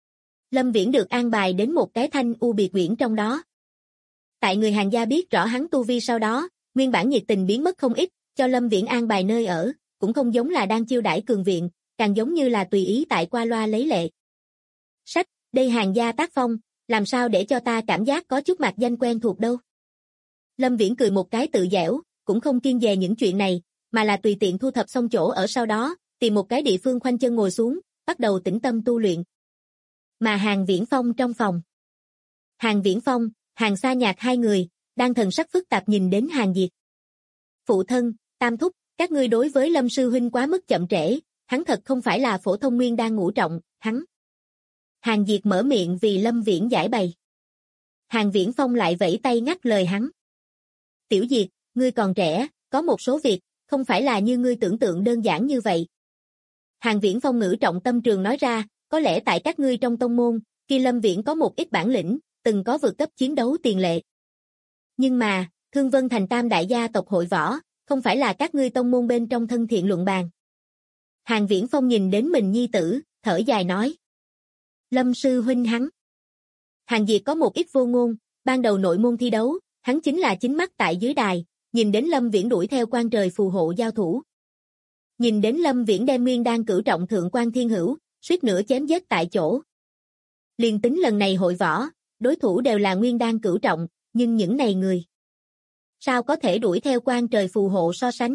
Lâm Viễn được an bài đến một cái thanh u biệt viện trong đó. Tại người Hàn gia biết rõ hắn tu vi sau đó, nguyên bản nhiệt tình biến mất không ít, cho Lâm Viễn an bài nơi ở, cũng không giống là đang chiêu đãi cường viện, càng giống như là tùy ý tại qua loa lấy lệ. Sách, đây Hàn gia tác phong, làm sao để cho ta cảm giác có chút mạc danh quen thuộc đâu. Lâm Viễn cười một cái tự giễu, cũng không kiêng dè những chuyện này, mà là tùy tiện thu thập xong chỗ ở sau đó, tìm một cái địa phương khoanh chân ngồi xuống, bắt đầu tĩnh tâm tu luyện. Mà Hàn Viễn Phong trong phòng. Hàn Viễn Phong, Hàn Sa Nhạc hai người, đang thần sắc phức tạp nhìn đến Hàn Diệt. Phụ thân, tam thúc, các ngươi đối với Lâm sư huynh quá mức chậm trễ, hắn thật không phải là phổ thông nguyên đan ngũ trọng, hắn. Hàn Diệt mở miệng vì Lâm Viễn giải bày. Hàn Viễn Phong lại vẫy tay ngắt lời hắn. Tiểu Diệt, ngươi còn trẻ, có một số việc, không phải là như ngươi tưởng tượng đơn giản như vậy. Hàn Viễn Phong ngữ trọng tâm trường nói ra, có lẽ tại các ngươi trong tông môn, khi Lâm Viễn có một ít bản lĩnh, từng có vượt cấp chiến đấu tiền lệ. Nhưng mà, Thương Vân Thành tam đại gia tộc hội võ, không phải là các ngươi tông môn bên trong thân thiện luận bàn. Hàn Viễn Phong nhìn đến mình nhi tử, thở dài nói. Lâm sư huynh hắn. Hàn Diệt có một ít vô ngôn, ban đầu nội môn thi đấu, hắn chính là chính mắt tại dưới đài, nhìn đến Lâm Viễn đuổi theo quan trời phù hộ giao thủ. Nhìn đến Lâm Viễn đem nguyên đan cửu trọng thượng quan thiên hữu, suýt nữa chém giết tại chỗ. Liền tính lần này hội võ, đối thủ đều là nguyên đan cửu trọng, nhưng những này người. Sao có thể đuổi theo quan trời phù hộ so sánh?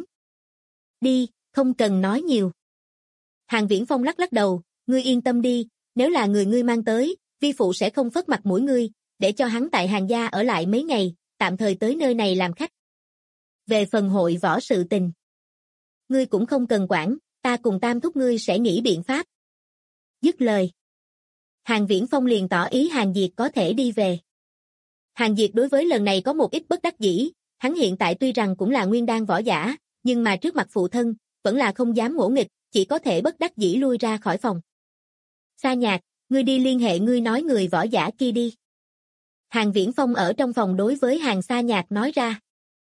Đi, không cần nói nhiều. Hàn Viễn Phong lắc lắc đầu, ngươi yên tâm đi, nếu là người ngươi mang tới, vi phụ sẽ không phất mặt mũi ngươi, để cho hắn tại Hàn gia ở lại mấy ngày, tạm thời tới nơi này làm khách. Về phần hội võ sự tình, ngươi cũng không cần quản, ta cùng tam thúc ngươi sẽ nghĩ biện pháp. Dứt lời. Hàn Viễn Phong liền tỏ ý Hàn Diệt có thể đi về. Hàn Diệt đối với lần này có một ít bất đắc dĩ, hắn hiện tại tuy rằng cũng là nguyên đan võ giả, nhưng mà trước mặt phụ thân, vẫn là không dám ngỗ nghịch, chỉ có thể bất đắc dĩ lui ra khỏi phòng. Sa Nhạc, ngươi đi liên hệ ngươi nói người võ giả kia đi. Hàn Viễn Phong ở trong phòng đối với Hàn Sa Nhạc nói ra.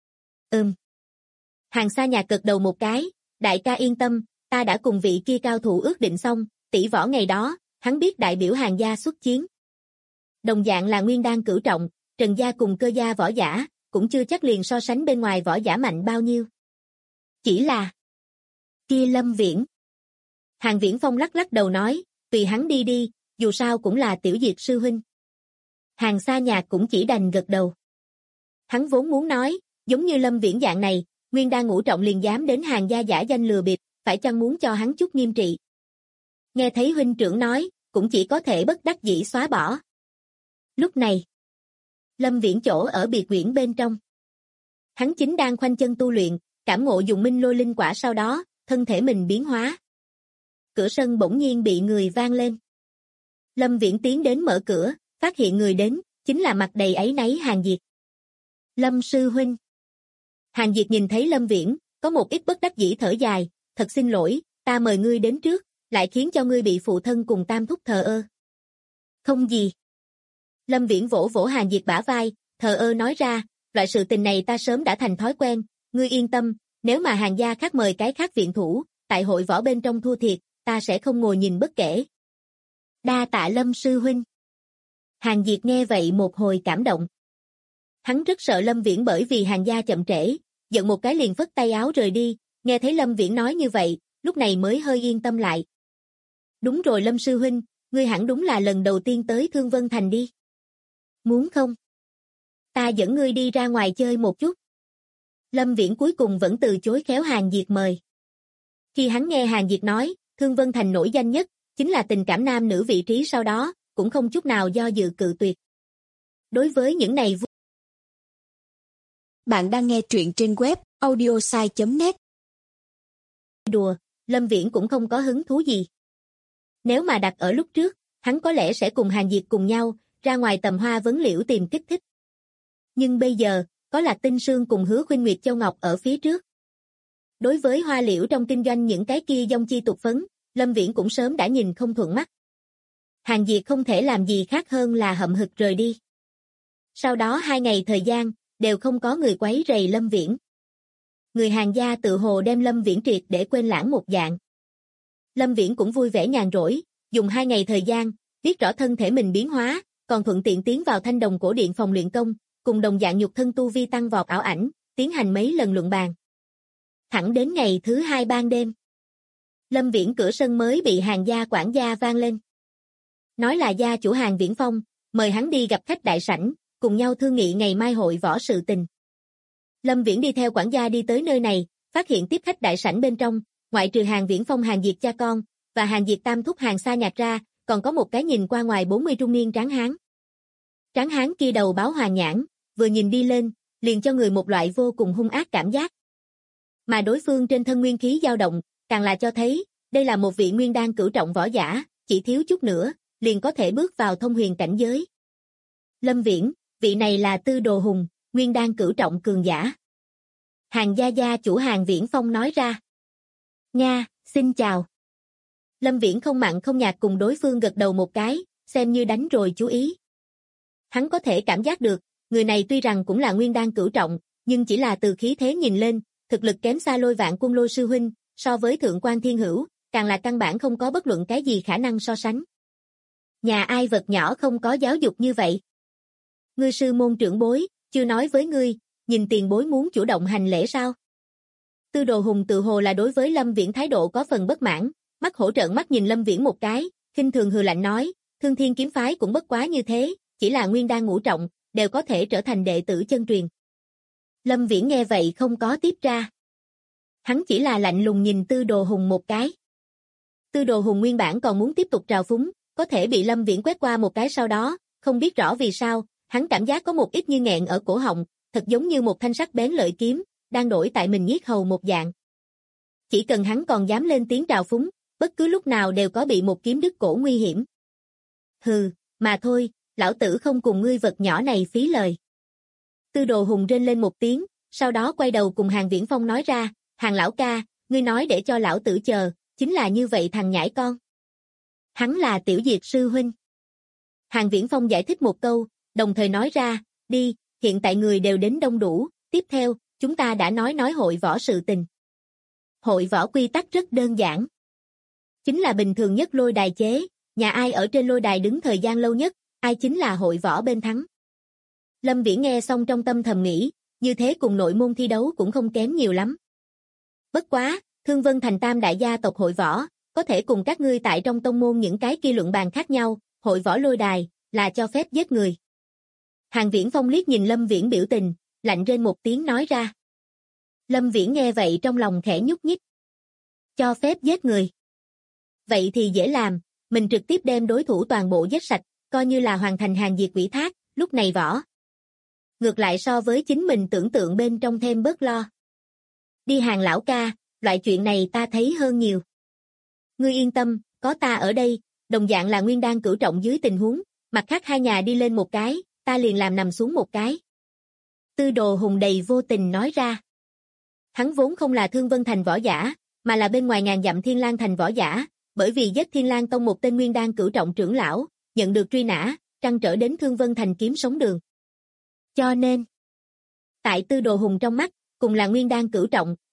Hàn Sa Nhạc gật đầu một cái, đại ca yên tâm, ta đã cùng vị kia cao thủ ước định xong, tỷ võ ngày đó, hắn biết đại biểu Hàn gia xuất chiến. Đồng dạng là nguyên đan cửu trọng, Trần gia cùng Cơ gia võ giả, cũng chưa chắc liền so sánh bên ngoài võ giả mạnh bao nhiêu. Chỉ là kia Lâm Viễn. Hàn Viễn Phong lắc lắc đầu nói, tùy hắn đi đi, dù sao cũng là Tiểu Diệt sư huynh. Hàn Sa Nhạc cũng chỉ đành gật đầu. Hắn vốn muốn nói, giống như Lâm Viễn dạng này, nguyên đan ngũ trọng liền dám đến Hàn gia giả danh lừa bịp, phải chăng muốn cho hắn chút nghiêm trị. Nghe thấy huynh trưởng nói, cũng chỉ có thể bất đắc dĩ xóa bỏ. Lúc này, Lâm Viễn chỗ ở biệt viện bên trong. Hắn chính đang khoanh chân tu luyện, cảm ngộ dùng minh lôi linh quả sau đó, thân thể mình biến hóa. Cửa sân bỗng nhiên bị người vang lên. Lâm Viễn tiến đến mở cửa, phát hiện người đến, chính là mặt đầy áy náy Hàn Diệt. Lâm sư huynh. Hàn Diệt nhìn thấy Lâm Viễn, có một ít bất đắc dĩ thở dài, thật xin lỗi, ta mời ngươi đến trước, lại khiến cho ngươi bị phụ thân cùng tam thúc thờ ơ. Không gì. Lâm Viễn vỗ vỗ Hàn Diệt bả vai, thờ ơ nói ra, loại sự tình này ta sớm đã thành thói quen, ngươi yên tâm, nếu mà Hàn gia khác mời cái khác viện thủ, tại hội võ bên trong thua thiệt, ta sẽ không ngồi nhìn bất kể. Đa tạ Lâm sư huynh. Hàn Diệt nghe vậy một hồi cảm động. Hắn rất sợ Lâm Viễn bởi vì Hàn gia chậm trễ, giận một cái liền phất tay áo rời đi, nghe thấy Lâm Viễn nói như vậy, lúc này mới hơi yên tâm lại. Đúng rồi Lâm sư huynh, ngươi hẳn đúng là lần đầu tiên tới Thương Vân Thành đi. Muốn không? Ta dẫn ngươi đi ra ngoài chơi một chút. Lâm Viễn cuối cùng vẫn từ chối khéo Hàn Diệt mời. Khi hắn nghe Hàn Diệt nói, Thương Vân Thành nổi danh nhất, chính là tình cảm nam nữ vị trí sau đó, cũng không chút nào do dự cự tuyệt. Đối với những này Bạn đang nghe truyện trên web audiosai.net. Đùa, Lâm Viễn cũng không có hứng thú gì. Nếu mà đặt ở lúc trước, hắn có lẽ sẽ cùng Hàn Diệt cùng nhau, ra ngoài tầm hoa vấn liễu tìm kích thích. Nhưng bây giờ, có Lạc Tinh Sương cùng Hứa Khuynh Nguyệt Châu Ngọc ở phía trước. Đối với hoa liễu trong kinh doanh những cái kia dông chi tục phấn, Lâm Viễn cũng sớm đã nhìn không thuận mắt. Hàn Diệt không thể làm gì khác hơn là hậm hực rời đi. Sau đó 2 ngày thời gian, đều không có người quấy rầy Lâm Viễn. Người Hàn gia tự hồ đem Lâm Viễn triệt để quên lãng một dạng. Lâm Viễn cũng vui vẻ nhàn rỗi, dùng 2 ngày thời gian, biết rõ thân thể mình biến hóa, còn thuận tiện tiến vào Thanh Đồng cổ điện phòng luyện công, cùng đồng dạng nhục thân tu vi tăng vọt ảo ảnh, tiến hành mấy lần luận bàn. Thẳng đến ngày thứ 2 ban đêm, Lâm Viễn cửa sân mới bị Hàn gia quản gia vang lên. Nói là gia chủ Hàn Viễn Phong, mời hắn đi gặp khách đại sảnh, cùng nhau thương nghị ngày mai hội võ sự tình. Lâm Viễn đi theo quản gia đi tới nơi này, phát hiện tiếp khách đại sảnh bên trong, ngoại trừ Hàn Viễn Phong Hàn Diệt cha con, và Hàn Diệt tam thúc Hàn Sa Nhạc ra, còn có một cái nhìn qua ngoài 40 trung niên tráng hán. Tráng hán kia đầu báo hoàng nhãn, vừa nhìn đi lên, liền cho người một loại vô cùng hung ác cảm giác. Mà đối phương trên thân nguyên khí dao động, càng là cho thấy, đây là một vị nguyên đan cửu trọng võ giả, chỉ thiếu chút nữa, liền có thể bước vào thông huyền cảnh giới. Lâm Viễn, vị này là Tư Đồ Hùng, nguyên đan cửu trọng cường giả. Hàn gia chủ Hàn Viễn Phong nói ra. Nga, xin chào. Lâm Viễn không mặn không nhạt cùng đối phương gật đầu một cái, xem như đánh rồi chú ý. Hắn có thể cảm giác được, người này tuy rằng cũng là nguyên đan cửu trọng, nhưng chỉ là từ khí thế nhìn lên, thực lực kém xa Lôi Vạn Quân Lôi sư huynh, so với Thượng Quan Thiên Hữu, càng là căn bản không có bất luận cái gì khả năng so sánh. Nhà ai vật nhỏ không có giáo dục như vậy? Ngươi sư môn trưởng bối, chưa nói với ngươi, nhìn tiền bối muốn chủ động hành lễ sao? Tư Đồ Hùng tự hồ là đối với Lâm Viễn thái độ có phần bất mãn, mắt hổ trợn mắt nhìn Lâm Viễn một cái, khinh thường hừ lạnh nói, Thương Thiên kiếm phái cũng bất quá như thế, chỉ là nguyên đan ngũ trọng, đều có thể trở thành đệ tử chân truyền. Lâm Viễn nghe vậy không có tiếp ra. Hắn chỉ là lạnh lùng nhìn Tư Đồ Hùng một cái. Tư Đồ Hùng nguyên bản còn muốn tiếp tục trào phúng, có thể bị Lâm Viễn quét qua một cái sau đó, không biết rõ vì sao, hắn cảm giác có một ít như nghẹn ở cổ họng, thật giống như một thanh sắc bén lợi kiếm, đang đổi tại mình yết hầu một dạng. Chỉ cần hắn còn dám lên tiếng trào phúng, bất cứ lúc nào đều có bị một kiếm đứt cổ nguy hiểm. Hừ, mà thôi, lão tử không cùng ngươi vật nhỏ này phí lời. Tư Đồ Hùng rên lên một tiếng, sau đó quay đầu cùng Hàn Viễn Phong nói ra, Hàn lão ca, ngươi nói để cho lão tử chờ, chính là như vậy thằng nhãi con. Hắn là Tiểu Diệt sư huynh. Hàn Viễn Phong giải thích một câu, đồng thời nói ra, đi, hiện tại người đều đến đông đủ, tiếp theo, chúng ta đã nói hội võ sự tình. Hội võ quy tắc rất đơn giản. Chính là bình thường nhất lôi đài chế, nhà ai ở trên lôi đài đứng thời gian lâu nhất, ai chính là hội võ bên thắng. Lâm Viễn nghe xong trong tâm thầm nghĩ, như thế cùng nội môn thi đấu cũng không kém nhiều lắm. Bất quá, Thương Vân Thành tam đại gia tộc hội võ, có thể cùng các ngươi tại trong tông môn những cái kia luận bàn khác nhau, hội võ lôi đài, là cho phép giết người. Hàn Viễn Phong liếc nhìn Lâm Viễn biểu tình, lạnh rên một tiếng nói ra. Lâm Viễn nghe vậy trong lòng khẽ nhúc nhích. Cho phép giết người. Vậy thì dễ làm, mình trực tiếp đem đối thủ toàn bộ giết sạch, coi như là hoàn thành Hàn Diệt ủy thác, lúc này võ. Ngược lại so với chính mình tưởng tượng bên trong thêm bớt lo. Đi Hàn lão ca, loại chuyện này ta thấy hơn nhiều. Ngươi yên tâm, có ta ở đây, đồng dạng là nguyên đan cửu trọng dưới tình huống, mặt khác hai nhà đi lên một cái, ta liền làm nằm xuống một cái. Tư Đồ Hùng đầy vô tình nói ra. Hắn vốn không là Thương Vân Thành võ giả, mà là bên ngoài ngàn dặm Thiên Lang Thành võ giả, bởi vì giết Thiên Lang Tông một tên nguyên đan cửu trọng trưởng lão, nhận được truy nã, trăn trở đến Thương Vân Thành kiếm sống đường. Cho nên, tại Tư Đồ Hùng trong mắt, cùng là nguyên đan cửu trọng,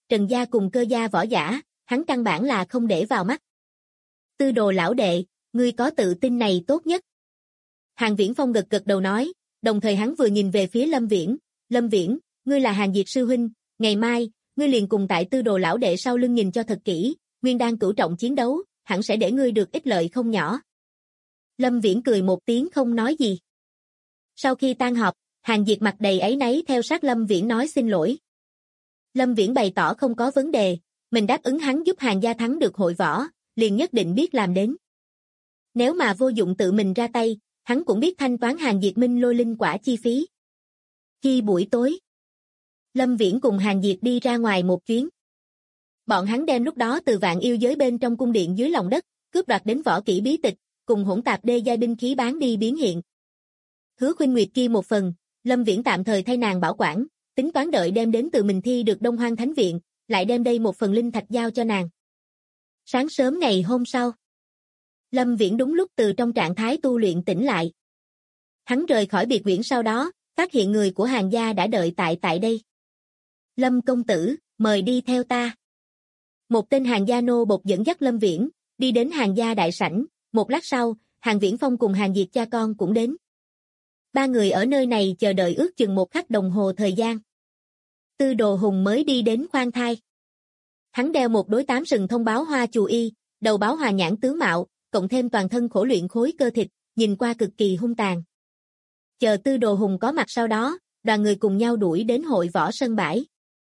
Trần gia cùng Cơ gia võ giả, hắn căn bản là không để vào mắt. Tư Đồ lão đệ, ngươi có tự tin này tốt nhất. Hàn Viễn Phong gật gật đầu nói, đồng thời hắn vừa nhìn về phía Lâm Viễn. Lâm Viễn, ngươi là Hàn Diệt sư huynh, ngày mai, ngươi liền cùng tại Tư Đồ lão đệ sau lưng nhìn cho thật kỹ, Nguyên Đan cửu trọng chiến đấu, hẳn sẽ để ngươi được ích lợi không nhỏ. Lâm Viễn cười một tiếng không nói gì. Sau khi tan họp, Hàn Diệt mặt đầy áy náy theo sát Lâm Viễn nói xin lỗi. Lâm Viễn bày tỏ không có vấn đề, mình đáp ứng hắn giúp Hàn gia thắng được hội võ, liền nhất định biết làm đến. Nếu mà vô dụng tự mình ra tay, hắn cũng biết thanh toán Hàn Diệt Minh Lôi linh quả chi phí. Khi buổi tối, Lâm Viễn cùng Hàn Diệt đi ra ngoài một chuyến. Bọn hắn đem lúc đó từ Vạn Yêu giới bên trong cung điện dưới lòng đất, cướp đoạt đến võ kỹ bí tịch, cùng hỗn tạp đê giai binh khí bán đi biến hiện. Hứa Khuynh Nguyệt kia một phần, Lâm Viễn tạm thời thay nàng bảo quản, tính toán đợi đem đến từ mình thi được Đông Hoang Thánh Viện, lại đem đây một phần linh thạch giao cho nàng. Sáng sớm ngày hôm sau, Lâm Viễn đúng lúc từ trong trạng thái tu luyện tỉnh lại. Hắn rời khỏi biệt viện sau đó, phát hiện người của Hàn gia đã đợi tại đây. Lâm công tử, mời đi theo ta. Một tên Hàn gia nô bộc dẫn dắt Lâm Viễn, đi đến Hàn gia đại sảnh, một lát sau, Hàn Viễn Phong cùng Hàn Diệt cha con cũng đến. Ba người ở nơi này chờ đợi ước chừng một khắc đồng hồ thời gian. Tư Đồ Hùng mới đi đến khoan thai. Hắn đeo một đối 8 sừng thông báo hoa chù y, đầu báo hòa nhãn tướng mạo, cộng thêm toàn thân khổ luyện khối cơ thịt, nhìn qua cực kỳ hung tàn. Chờ Tư Đồ Hùng có mặt sau đó, đoàn người cùng nhau đuổi đến hội võ sân bãi.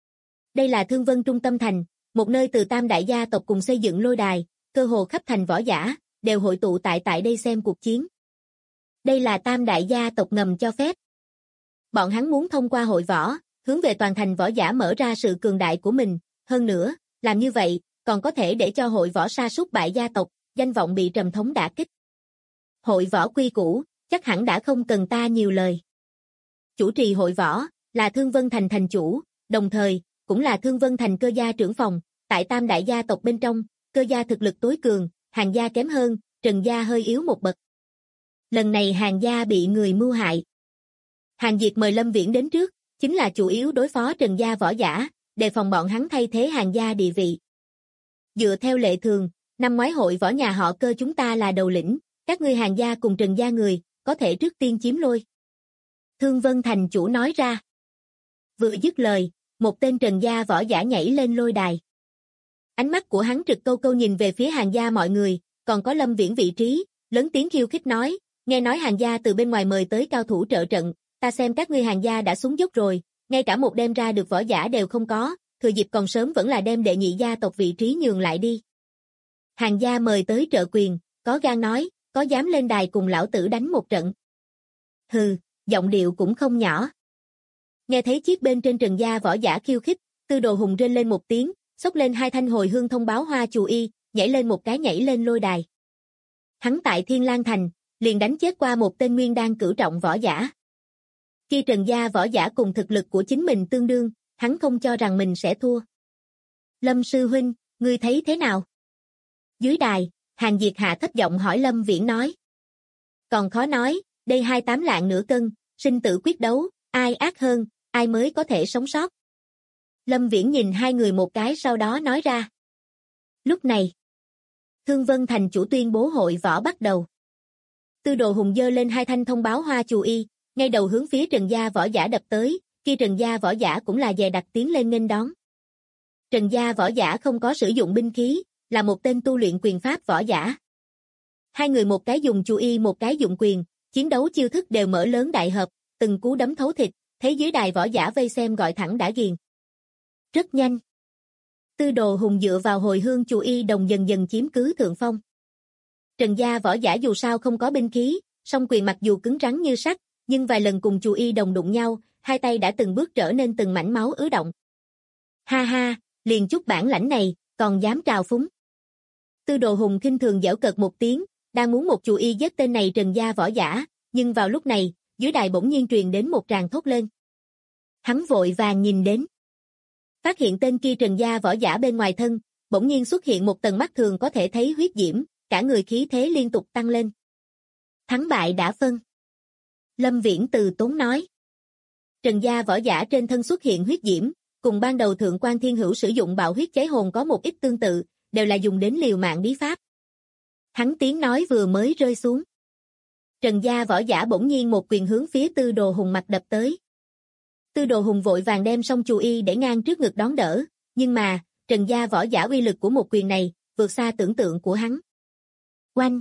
Đây là Thương Vân trung tâm thành, một nơi từ tam đại gia tộc cùng xây dựng lôi đài, cơ hồ khắp thành võ giả, đều hội tụ tại đây xem cuộc chiến. Đây là tam đại gia tộc ngầm cho phép. Bọn hắn muốn thông qua hội võ, hướng về toàn thành võ giả mở ra sự cường đại của mình, hơn nữa, làm như vậy, còn có thể để cho hội võ sa sút bại gia tộc, danh vọng bị trầm thống đả kích. Hội võ quy củ, chắc hẳn đã không cần ta nhiều lời. Chủ trì hội võ, là Thương Vân thành thành chủ, đồng thời, cũng là Thương Vân thành Cơ gia trưởng phòng, tại tam đại gia tộc bên trong, Cơ gia thực lực tối cường, Hàn gia kém hơn, Trần gia hơi yếu một bậc. Lần này Hàn gia bị người mưu hại. Hàn Diệt mời Lâm Viễn đến trước, chính là chủ yếu đối phó Trần gia võ giả, đề phòng bọn hắn thay thế Hàn gia địa vị. Dựa theo lệ thường, năm ngoái hội võ nhà họ Cơ chúng ta là đầu lĩnh, các ngươi Hàn gia cùng Trần gia người, có thể trước tiên chiếm lôi. Thương Vân thành chủ nói ra. Vừa dứt lời, một tên Trần gia võ giả nhảy lên lôi đài. Ánh mắt của hắn trực câu câu nhìn về phía Hàn gia mọi người, còn có Lâm Viễn vị trí, lớn tiếng khiêu khích nói, nghe nói Hàn gia từ bên ngoài mời tới cao thủ trợ trận, ta xem các ngươi Hàn gia đã xuống dốc rồi, ngay cả một đem ra được võ giả đều không có, thừa dịp còn sớm vẫn là đem đệ nhị gia tộc vị trí nhường lại đi. Hàn gia mời tới trợ quyền, có gan nói, có dám lên đài cùng lão tử đánh một trận. Hừ, giọng điệu cũng không nhỏ. Nghe thấy chiếc bên trên Trần gia võ giả khiêu khích, Tư Đồ Hùng rên lên một tiếng, xốc lên hai thanh hồi hương thông báo hoa chù y, nhảy lên một cái nhảy lên lôi đài. Hắn tại Thiên Lang thành, liền đánh chết qua một tên nguyên đan cửu trọng võ giả. Khi Trần gia võ giả cùng thực lực của chính mình tương đương, hắn không cho rằng mình sẽ thua. Lâm sư huynh, ngươi thấy thế nào? Dưới đài, Hàn Diệt hạ thấp giọng hỏi Lâm Viễn nói. Còn khó nói, đây 28 lạng nửa cân, sinh tử quyết đấu, ai ác hơn, ai mới có thể sống sót. Lâm Viễn nhìn hai người một cái sau đó nói ra. Lúc này, Thương Vân thành chủ tuyên bố hội võ bắt đầu. Tư Đồ Hùng giơ lên hai thanh thông báo hoa chù y, ngay đầu hướng phía Trần gia võ giả đập tới, khi Trần gia võ giả cũng là dè đặt tiến lên nghênh đón. Trần gia võ giả không có sử dụng binh khí, là một tên tu luyện quyền pháp võ giả. Hai người một cái dùng chù y một cái dụng quyền, chiến đấu chiêu thức đều mở lớn đại hợp, từng cú đấm thấu thịt, thấy dưới đài võ giả vây xem gọi thẳng đã ghiền. Rất nhanh. Tư Đồ Hùng dựa vào hồi hương chù y đồng dần dần chiếm cứ thượng phong. Trần gia võ giả dù sao không có binh khí, song quyền mặc dù cứng rắn như sắt, nhưng vài lần cùng chù y đồng đụng nhau, hai tay đã từng bước trở nên từng mảnh máu ứ động. Ha ha, liền chút bản lãnh này, còn dám trào phúng. Tư Đồ Hùng khinh thường giễu cợt một tiếng, đang muốn một chù y giết tên này Trần gia võ giả, nhưng vào lúc này, dưới đài bỗng nhiên truyền đến một tràng thốt lên. Hắn vội vàng nhìn đến. Phát hiện tên kia Trần gia võ giả bên ngoài thân, bỗng nhiên xuất hiện một tầng mắt thường có thể thấy huyết diễm, cả người khí thế liên tục tăng lên. Thắng bại đã phân. Lâm Viễn từ tốn nói. Trần gia võ giả trên thân xuất hiện huyết diễm, cùng ban đầu Thượng Quan Thiên Hữu sử dụng bạo huyết cháy hồn có một ít tương tự, đều là dùng đến liều mạng bí pháp. Hắn tiếng nói vừa mới rơi xuống. Trần gia võ giả bỗng nhiên một quyền hướng phía Tư Đồ Hùng mặt đập tới. Tư Đồ Hùng vội vàng đem song chù y để ngang trước ngực đón đỡ, nhưng mà, Trần gia võ giả uy lực của một quyền này, vượt xa tưởng tượng của hắn. Oanh!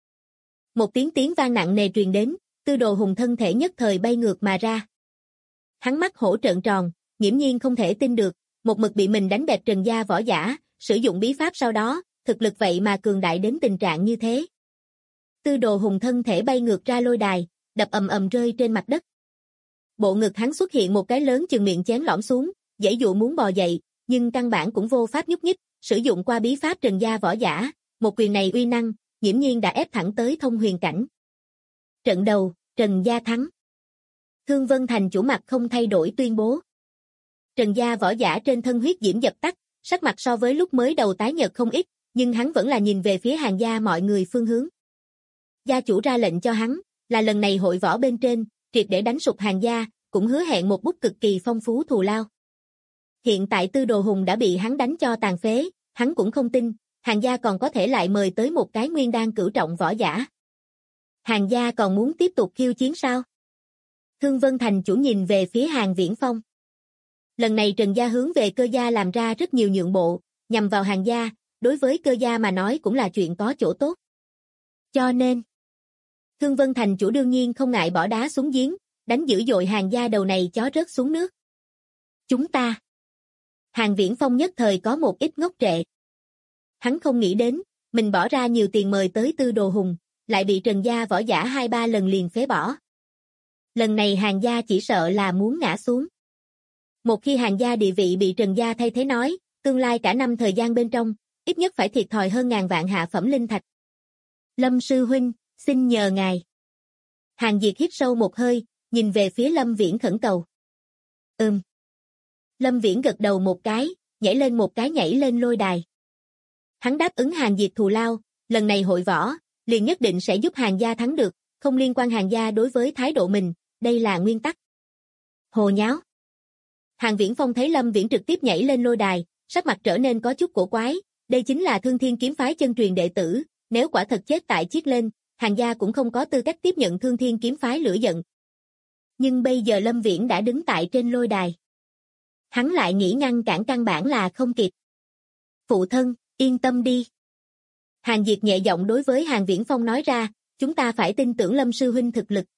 Một tiếng vang nặng nề truyền đến, Tư Đồ Hùng thân thể nhất thời bay ngược mà ra. Hắn mắt hổ trợn tròn, nghiễm nhiên không thể tin được, một mực bị mình đánh bẹp Trần gia võ giả, sử dụng bí pháp sau đó, thực lực vậy mà cường đại đến tình trạng như thế. Tư Đồ Hùng thân thể bay ngược ra lôi đài, đập ầm ầm rơi trên mặt đất. Bộ ngực hắn xuất hiện một cái lớn chừng miệng chén lõm xuống, giãy dụa muốn bò dậy, nhưng căn bản cũng vô pháp nhúc nhích, sử dụng qua bí pháp Trần gia võ giả, một quyền này uy năng, nghiễm nhiên đã ép thẳng tới thông huyền cảnh. Trận đầu, Trần gia thắng. Thương Vân Thành chủ mặt không thay đổi tuyên bố. Trần gia võ giả trên thân huyết diễm dập tắt, sắc mặt so với lúc mới đầu tái nhợt không ít, nhưng hắn vẫn là nhìn về phía Hàn gia mọi người phương hướng. Gia chủ ra lệnh cho hắn, là lần này hội võ bên trên, triệt để đánh sụp Hàn gia, cũng hứa hẹn một bút cực kỳ phong phú thù lao. Hiện tại Tư Đồ Hùng đã bị hắn đánh cho tàn phế, hắn cũng không tin, Hàn gia còn có thể lại mời tới một cái nguyên đan cửu trọng võ giả. Hàn gia còn muốn tiếp tục khiêu chiến sao? Thương Vân Thành chủ nhìn về phía Hàn Viễn Phong. Lần này Trần gia hướng về Cơ gia làm ra rất nhiều nhượng bộ, nhằm vào Hàn gia, đối với Cơ gia mà nói cũng là chuyện có chỗ tốt. Cho nên, Thương Vân Thành chủ đương nhiên không ngại bỏ đá xuống giếng, đánh dữ dội Hàn gia đầu này chó rớt xuống nước. Chúng ta. Hàn Viễn Phong nhất thời có một ít ngốc trệ. Hắn không nghĩ đến, mình bỏ ra nhiều tiền mời tới Tư Đồ Hùng, lại bị Trần gia võ giả 2-3 lần liền phế bỏ. Lần này Hàn gia chỉ sợ là muốn ngã xuống. Một khi Hàn gia địa vị bị Trần gia thay thế nói, tương lai cả năm thời gian bên trong, ít nhất phải thiệt thòi hơn ngàn vạn hạ phẩm linh thạch. Lâm sư huynh, xin nhờ ngài. Hàn Diệt hít sâu một hơi, nhìn về phía Lâm Viễn khẩn cầu. Lâm Viễn gật đầu một cái, nhảy lên lôi đài. Hắn đáp ứng Hàn Diệt thù lao, lần này hội võ, liền nhất định sẽ giúp Hàn gia thắng được, không liên quan Hàn gia đối với thái độ mình, đây là nguyên tắc. Hồ nháo. Hàn Viễn Phong thấy Lâm Viễn trực tiếp nhảy lên lôi đài, sắc mặt trở nên có chút cổ quái, đây chính là Thương Thiên kiếm phái chân truyền đệ tử, nếu quả thật chết tại chiết lên, Hàn gia cũng không có tư cách tiếp nhận Thương Thiên kiếm phái lửa giận. Nhưng bây giờ Lâm Viễn đã đứng tại trên lôi đài. Hắn lại nghĩ ngăn cản căn bản là không kịp. Phụ thân, yên tâm đi. Hàn Diệt nhẹ giọng đối với Hàn Viễn Phong nói ra, chúng ta phải tin tưởng Lâm sư huynh thực lực,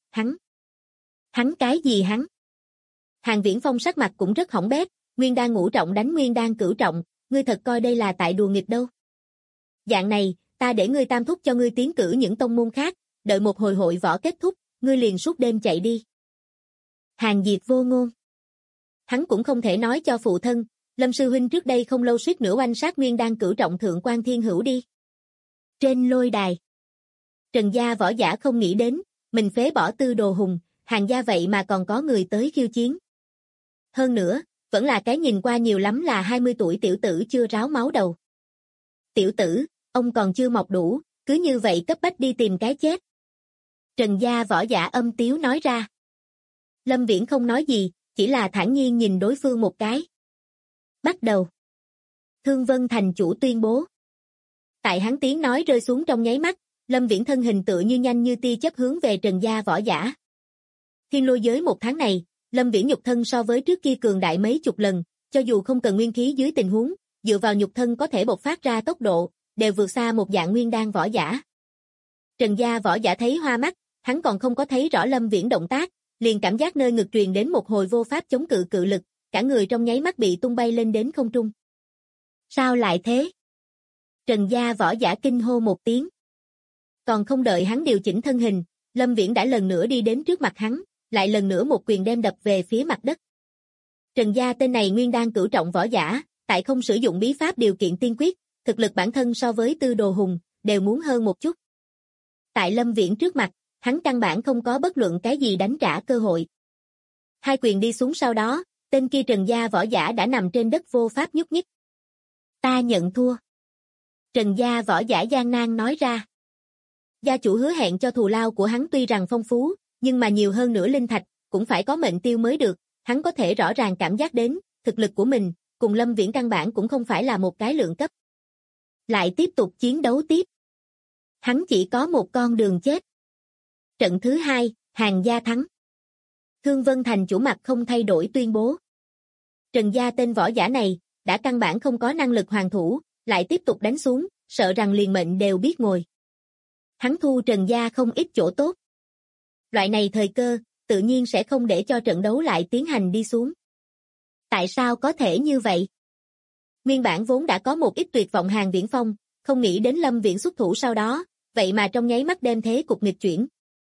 Hắn cái gì hắn? Hàn Viễn Phong sắc mặt cũng rất hỏng bét, nguyên đan ngũ trọng đánh nguyên đan cửu trọng, ngươi thật coi đây là tại đùa nghịch đâu. Dạng này, ta để ngươi tam thúc cho ngươi tiến cử những tông môn khác, đợi một hồi hội võ kết thúc, ngươi liền suốt đêm chạy đi. Hàn Diệt vô ngôn. Hắn cũng không thể nói cho phụ thân, Lâm sư huynh trước đây không lâu suýt nữa oanh sát nguyên đan cửu trọng Thượng Quan Thiên Hữu đi. Trên lôi đài, Trần gia võ giả không nghĩ đến, mình phế bỏ Tư Đồ Hùng, Hàn gia vậy mà còn có người tới khiêu chiến. Hơn nữa, vẫn là cái nhìn qua nhiều lắm là 20 tuổi tiểu tử chưa ráo máu đầu. Tiểu tử, ông còn chưa mọc đủ, cứ như vậy cấp bách đi tìm cái chết. Trần gia võ giả âm tiếu nói ra. Lâm Viễn không nói gì, chỉ là thản nhiên nhìn đối phương một cái. Bắt đầu. Thương Vân Thành chủ tuyên bố. Tại hắn tiếng nói rơi xuống trong nháy mắt, Lâm Viễn thân hình tựa như nhanh như tia chớp hướng về Trần gia võ giả. Thiên lôi giới một tháng này, Lâm Viễn nhục thân so với trước kia cường đại mấy chục lần, cho dù không cần nguyên khí dưới tình huống, dựa vào nhục thân có thể bộc phát ra tốc độ, đều vượt xa một dạng nguyên đan võ giả. Trần gia võ giả thấy hoa mắt, hắn còn không có thấy rõ Lâm Viễn động tác, liền cảm giác nơi ngực truyền đến một hồi vô pháp chống cự cự lực, cả người trong nháy mắt bị tung bay lên đến không trung. Sao lại thế? Trần gia võ giả kinh hô một tiếng. Còn không đợi hắn điều chỉnh thân hình, Lâm Viễn đã lần nữa đi đến trước mặt hắn, lại lần nữa một quyền đem đập về phía mặt đất. Trần gia tên này nguyên đan cửu trọng võ giả, tại không sử dụng bí pháp điều kiện tiên quyết, thực lực bản thân so với Tư Đồ Hùng, đều muốn hơn một chút. Tại Lâm Viễn trước mặt, hắn căn bản không có bất luận cái gì đánh trả cơ hội. Hai quyền đi xuống sau đó, tên kia Trần gia võ giả đã nằm trên đất vô pháp nhúc nhích. Ta nhận thua. Trần gia võ giả gian nan nói ra. Gia chủ hứa hẹn cho thù lao của hắn tuy rằng phong phú, nhưng mà nhiều hơn nữa linh thạch, cũng phải có mệnh tiêu mới được, hắn có thể rõ ràng cảm giác đến, thực lực của mình, cùng Lâm Viễn căn bản cũng không phải là một cái lượng cấp. Lại tiếp tục chiến đấu tiếp. Hắn chỉ có một con đường chết. Trận thứ 2, Hàn gia thắng. Thương Vân Thành chủ mặt không thay đổi tuyên bố. Trần gia tên võ giả này, đã căn bản không có năng lực hoàn thủ, lại tiếp tục đánh xuống, sợ rằng liền mệnh đều biết ngồi. Hắn thu Trần gia không ít chỗ tốt. Loại này thời cơ, tự nhiên sẽ không để cho trận đấu lại tiến hành đi xuống. Tại sao có thể như vậy? Nguyên bản vốn đã có một ít tuyệt vọng Hàn Viễn Phong, không nghĩ đến Lâm Viễn xuất thủ sau đó, vậy mà trong nháy mắt đem thế cục nghịch chuyển.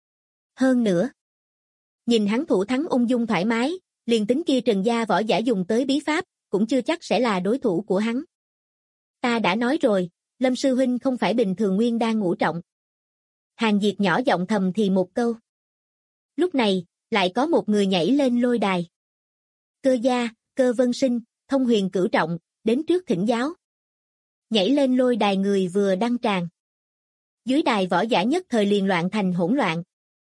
Hơn nữa, nhìn hắn thủ thắng ung dung thoải mái, liền tính kia Trần gia võ giả dùng tới bí pháp, cũng chưa chắc sẽ là đối thủ của hắn. Ta đã nói rồi, Lâm sư huynh không phải bình thường nguyên đan ngũ trọng. Hàn Diệt nhỏ giọng thầm thì một câu. Lúc này, lại có một người nhảy lên lôi đài. Cơ gia, Cơ Vân Sinh, Thông Huyền cửu trọng, đến trước thỉnh giáo. Nhảy lên lôi đài người vừa đăng tràng. Dưới đài võ giả nhất thời liền loạn thành hỗn loạn.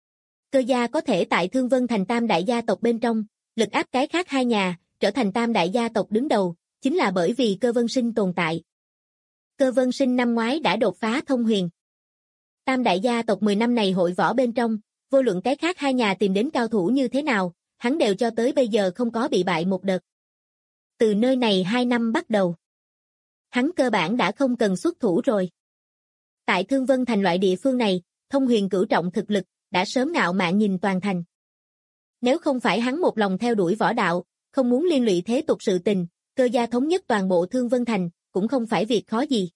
Cơ gia có thể tại Thương Vân Thành tam đại gia tộc bên trong, lực áp cái khác hai nhà, trở thành tam đại gia tộc đứng đầu, chính là bởi vì Cơ Vân Sinh tồn tại. Cơ Vân Sinh năm ngoái đã đột phá Thông Huyền. Tam đại gia tộc 10 năm này hội võ bên trong, vô luận cái khác hai nhà tìm đến cao thủ như thế nào, hắn đều cho tới bây giờ không có bị bại một đợt. Từ nơi này 2 năm bắt đầu, hắn cơ bản đã không cần xuất thủ rồi. Tại Thương Vân Thành loại địa phương này, Thông Huyền cửu trọng thực lực, đã sớm ngạo mạn nhìn toàn thành. Nếu không phải hắn một lòng theo đuổi võ đạo, không muốn liên lụy thế tục sự tình, Cơ gia thống nhất toàn bộ Thương Vân Thành, cũng không phải việc khó gì.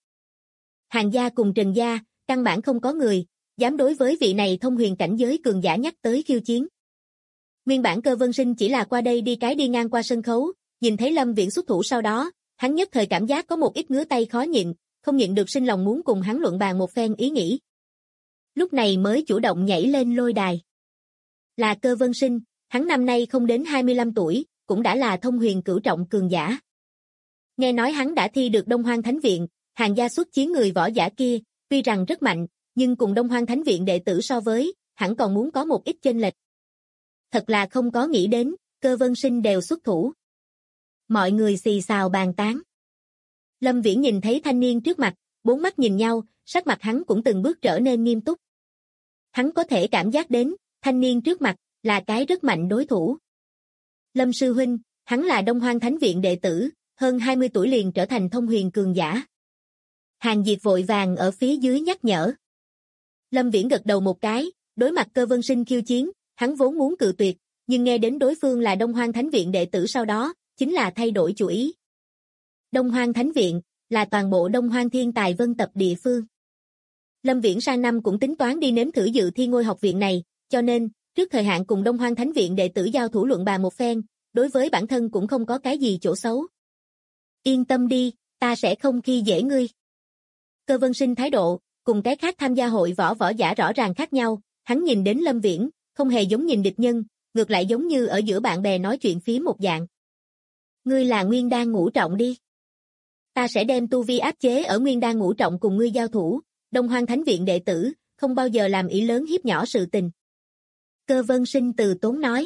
Hàn gia cùng Trần gia, căn bản không có người, dám đối với vị này thông huyền cảnh giới cường giả nhắc tới khiêu chiến. Nguyên bản Cơ Vân Sinh chỉ là qua đây đi ngang qua sân khấu, nhìn thấy Lâm Viễn xuất thủ sau đó, hắn nhất thời cảm giác có một ít ngứa tay khó nhịn, không nhịn được sinh lòng muốn cùng hắn luận bàn một phen ý nghĩ. Lúc này mới chủ động nhảy lên lôi đài. Là Cơ Vân Sinh, hắn năm nay không đến 25 tuổi, cũng đã là thông huyền cửu trọng cường giả. Nghe nói hắn đã thi được Đông Hoang Thánh Viện, Hàn gia xuất chiến người võ giả kia, tuy rằng rất mạnh, nhưng cùng Đông Hoang Thánh Viện đệ tử so với, hẳn còn muốn có một ít chênh lệch. Thật là không có nghĩ đến, Cơ Vân Sinh đều xuất thủ. Mọi người xì xào bàn tán. Lâm Viễn nhìn thấy thanh niên trước mặt, bốn mắt nhìn nhau, sắc mặt hắn cũng từng bước trở nên nghiêm túc. Hắn có thể cảm giác đến, thanh niên trước mặt, là cái rất mạnh đối thủ. Lâm sư huynh, hắn là Đông Hoang Thánh Viện đệ tử, hơn 20 tuổi liền trở thành thông huyền cường giả. Hàn Diệt vội vàng ở phía dưới nhắc nhở. Lâm Viễn gật đầu một cái, đối mặt Cơ Vân Sinh khiêu chiến, hắn vốn muốn cự tuyệt, nhưng nghe đến đối phương là Đông Hoang Thánh Viện đệ tử sau đó, chính là thay đổi chủ ý. Đông Hoang Thánh Viện, là toàn bộ Đông Hoang thiên tài vân tập địa phương. Lâm Viễn sang năm cũng tính toán đi nếm thử dự thi ngôi học viện này, cho nên, trước thời hạn cùng Đông Hoang Thánh Viện đệ tử giao thủ luận bàn một phen, đối với bản thân cũng không có cái gì chỗ xấu. Yên tâm đi, ta sẽ không khi dễ ngươi. Cơ Vân Sinh thái độ, cùng cái khác tham gia hội võ giả rõ ràng khác nhau, hắn nhìn đến Lâm Viễn, không hề giống nhìn địch nhân, ngược lại giống như ở giữa bạn bè nói chuyện phím một dạng. Ngươi là nguyên đan ngũ trọng đi. Ta sẽ đem tu vi áp chế ở nguyên đan ngũ trọng cùng ngươi giao thủ, Đông Hoang Thánh Viện đệ tử, không bao giờ làm ý lớn hiếp nhỏ sự tình. Cơ Vân Sinh từ tốn nói.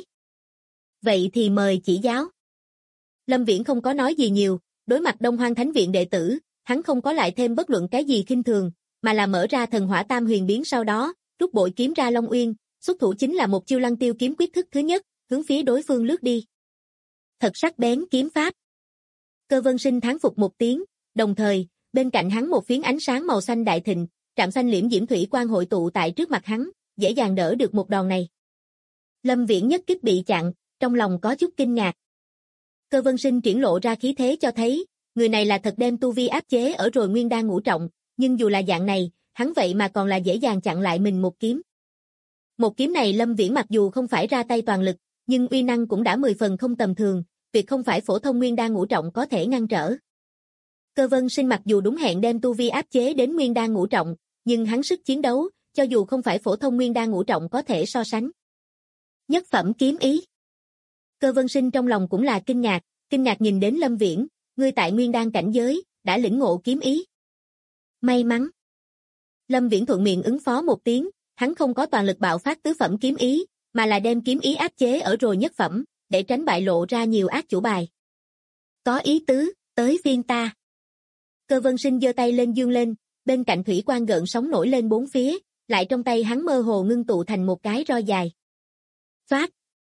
Vậy thì mời chỉ giáo. Lâm Viễn không có nói gì nhiều, đối mặt Đông Hoang Thánh Viện đệ tử, hắn không có lại thêm bất luận cái gì khinh thường, mà là mở ra thần hỏa tam huyền biến sau đó, rút bội kiếm ra Long Uyên, xuất thủ chính là một chiêu lăng tiêu kiếm quyết thức thứ nhất, hướng phía đối phương lướt đi. Thật sắc bén kiếm pháp. Cơ Vân Sinh thán phục một tiếng, đồng thời, bên cạnh hắn một phiến ánh sáng màu xanh đại thịnh, trạm xanh liễm diễm thủy quang hội tụ tại trước mặt hắn, dễ dàng đỡ được một đòn này. Lâm Viễn nhất kích bị chặn, trong lòng có chút kinh ngạc. Cơ Vân Sinh triển lộ ra khí thế cho thấy, người này là thật đem tu vi áp chế ở rồi nguyên đan ngũ trọng, nhưng dù là dạng này, hắn vậy mà còn là dễ dàng chặn lại mình một kiếm. Một kiếm này Lâm Viễn mặc dù không phải ra tay toàn lực, nhưng uy năng cũng đã 10 phần không tầm thường, việc không phải phổ thông nguyên đan ngũ trọng có thể ngăn trở. Cơ Vân Sinh mặc dù đúng hẹn đem tu vi áp chế đến nguyên đan ngũ trọng, nhưng hắn sức chiến đấu, cho dù không phải phổ thông nguyên đan ngũ trọng có thể so sánh. Nhất phẩm kiếm ý. Cơ Vân Sinh trong lòng cũng là kinh ngạc nhìn đến Lâm Viễn, ngươi tại nguyên đan cảnh giới, đã lĩnh ngộ kiếm ý. May mắn. Lâm Viễn thuận miệng ứng phó một tiếng, hắn không có toàn lực bạo phát tứ phẩm kiếm ý, mà là đem kiếm ý áp chế ở rồi nhất phẩm, để tránh bại lộ ra nhiều ác chủ bài. Có ý tứ, tới phiên ta. Cơ Vân Sinh giơ tay lên dương lên, bên cạnh thủy quang gợn sóng nổi lên bốn phía, lại trong tay hắn mơ hồ ngưng tụ thành một cái roi dài. Phát.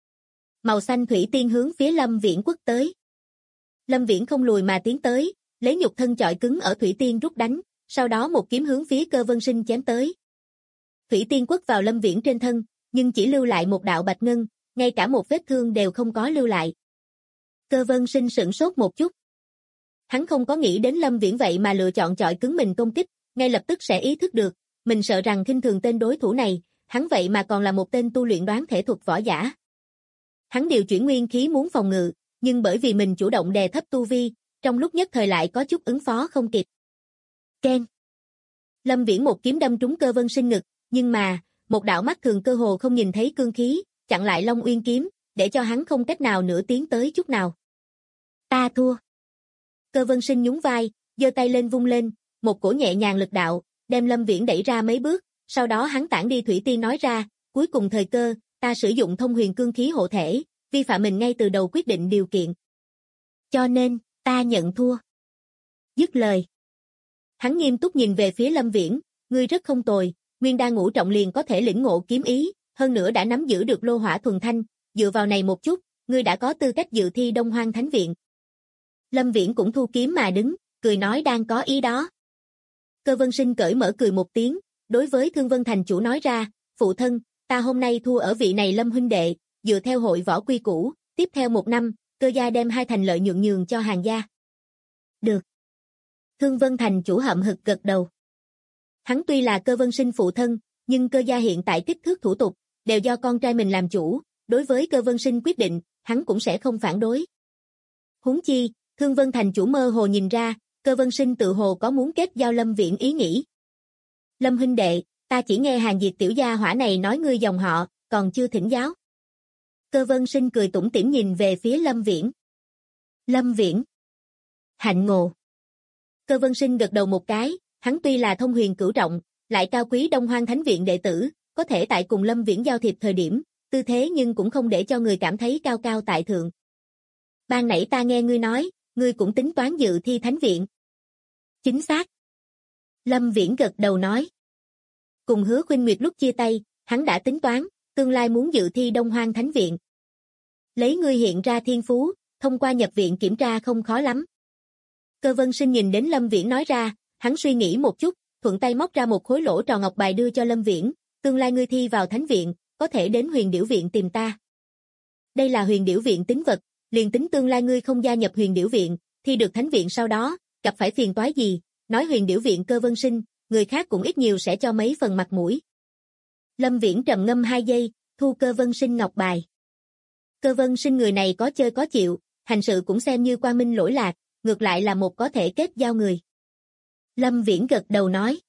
Màu xanh thủy tiên hướng phía Lâm Viễn quất tới. Lâm Viễn không lùi mà tiến tới, lấy nhục thân chọi cứng ở thủy tiên rút đánh, sau đó một kiếm hướng phía Cơ Vân Sinh chém tới. Thủy tiên quất vào Lâm Viễn trên thân, nhưng chỉ lưu lại một đạo bạch ngân, ngay cả một vết thương đều không có lưu lại. Cơ Vân Sinh sửng sốt một chút. Hắn không có nghĩ đến Lâm Viễn vậy mà lựa chọn chọi cứng mình công kích, ngay lập tức sẽ ý thức được, mình sợ rằng khinh thường tên đối thủ này, hắn vậy mà còn là một tên tu luyện đoán thể thuật võ giả. Hắn điều chuyển nguyên khí muốn phòng ngự, nhưng bởi vì mình chủ động đè thấp tu vi, trong lúc nhất thời lại có chút ứng phó không kịp. Keng. Lâm Viễn một kiếm đâm trúng Cơ Vân Sinh ngực, nhưng mà, một đạo mắt thường cơ hồ không nhìn thấy cương khí, chặn lại Long Uyên kiếm, để cho hắn không cách nào nữa tiến tới chút nào. Ta thua. Cơ Vân Sinh nhún vai, giơ tay lên vung lên, một cổ nhẹ nhàng lực đạo, đem Lâm Viễn đẩy ra mấy bước, sau đó hắn tản đi thủy tiên nói ra, cuối cùng thời cơ, ta sử dụng thông huyền cương khí hộ thể, vi phạm mình ngay từ đầu quyết định điều kiện. Cho nên, ta nhận thua. Dứt lời. Hắn nghiêm túc nhìn về phía Lâm Viễn, ngươi rất không tồi, nguyên đan ngũ trọng liền có thể lĩnh ngộ kiếm ý, hơn nữa đã nắm giữ được lô hỏa thuần thanh, dựa vào này một chút, ngươi đã có tư cách dự thi Đông Hoang Thánh Viện. Lâm Viễn cũng thu kiếm mà đứng, cười nói đang có ý đó. Cơ Vân Sinh cởi mở cười một tiếng, đối với Thương Vân Thành chủ nói ra, phụ thân, ta hôm nay thua ở vị này Lâm huynh đệ, dựa theo hội võ quy củ, tiếp theo 1 năm, Cơ gia đem 2 thành lợi nhuận nhường cho hàng gia. Được. Thương Vân Thành chủ hậm hực gật đầu. Hắn tuy là Cơ Vân Sinh phụ thân, nhưng Cơ gia hiện tại kích thước thủ tục, đều do con trai mình làm chủ, đối với Cơ Vân Sinh quyết định, hắn cũng sẽ không phản đối. Huống chi, Thương Vân Thành chủ mơ hồ nhìn ra, Cơ Vân Sinh tự hồ có muốn kết giao Lâm Viễn ý nghĩ. Lâm huynh đệ, ta chỉ nghe Hàng Diệt tiểu gia hỏa này nói ngươi dòng họ, còn chưa thỉnh giáo. Cơ Vân Sinh cười tủm tỉm nhìn về phía Lâm Viễn. Lâm Viễn. Hạnh ngộ. Cơ Vân Sinh gật đầu một cái, hắn tuy là thông huyền cửu trọng, lại cao quý Đông Hoang Thánh Viện đệ tử, có thể tại cùng Lâm Viễn giao thiệp thời điểm, tư thế nhưng cũng không để cho người cảm thấy cao cao tại thượng. Ban nãy ta nghe ngươi nói, ngươi cũng tính toán dự thi Thánh Viện. Chính xác. Lâm Viễn gật đầu nói. Cùng Hứa Khuynh Nguyệt lúc chia tay, hắn đã tính toán, tương lai muốn dự thi Đông Hoang Thánh Viện. Lấy ngươi hiện ra thiên phú, thông qua nhập viện kiểm tra không khó lắm. Cơ Vân Sinh nhìn đến Lâm Viễn nói ra, hắn suy nghĩ một chút, thuận tay móc ra một khối lỗ tròn ngọc bài đưa cho Lâm Viễn, tương lai ngươi thi vào Thánh Viện, có thể đến Huyền Điểu Viện tìm ta. Đây là Huyền Điểu Viện tín vật, liền tính tương lai ngươi không gia nhập Huyền Điểu Viện, thi được Thánh Viện sau đó, gặp phải phiền toái gì, nói Huyền Điểu Viện Cơ Vân Sinh, người khác cũng ít nhiều sẽ cho mấy phần mặt mũi. Lâm Viễn trầm ngâm 2 giây, thu Cơ Vân Sinh ngọc bài. Cơ Vân Sinh người này có chơi có chịu, hành sự cũng xem như quang minh lỗi lạc, ngược lại là một có thể kết giao người. Lâm Viễn gật đầu nói.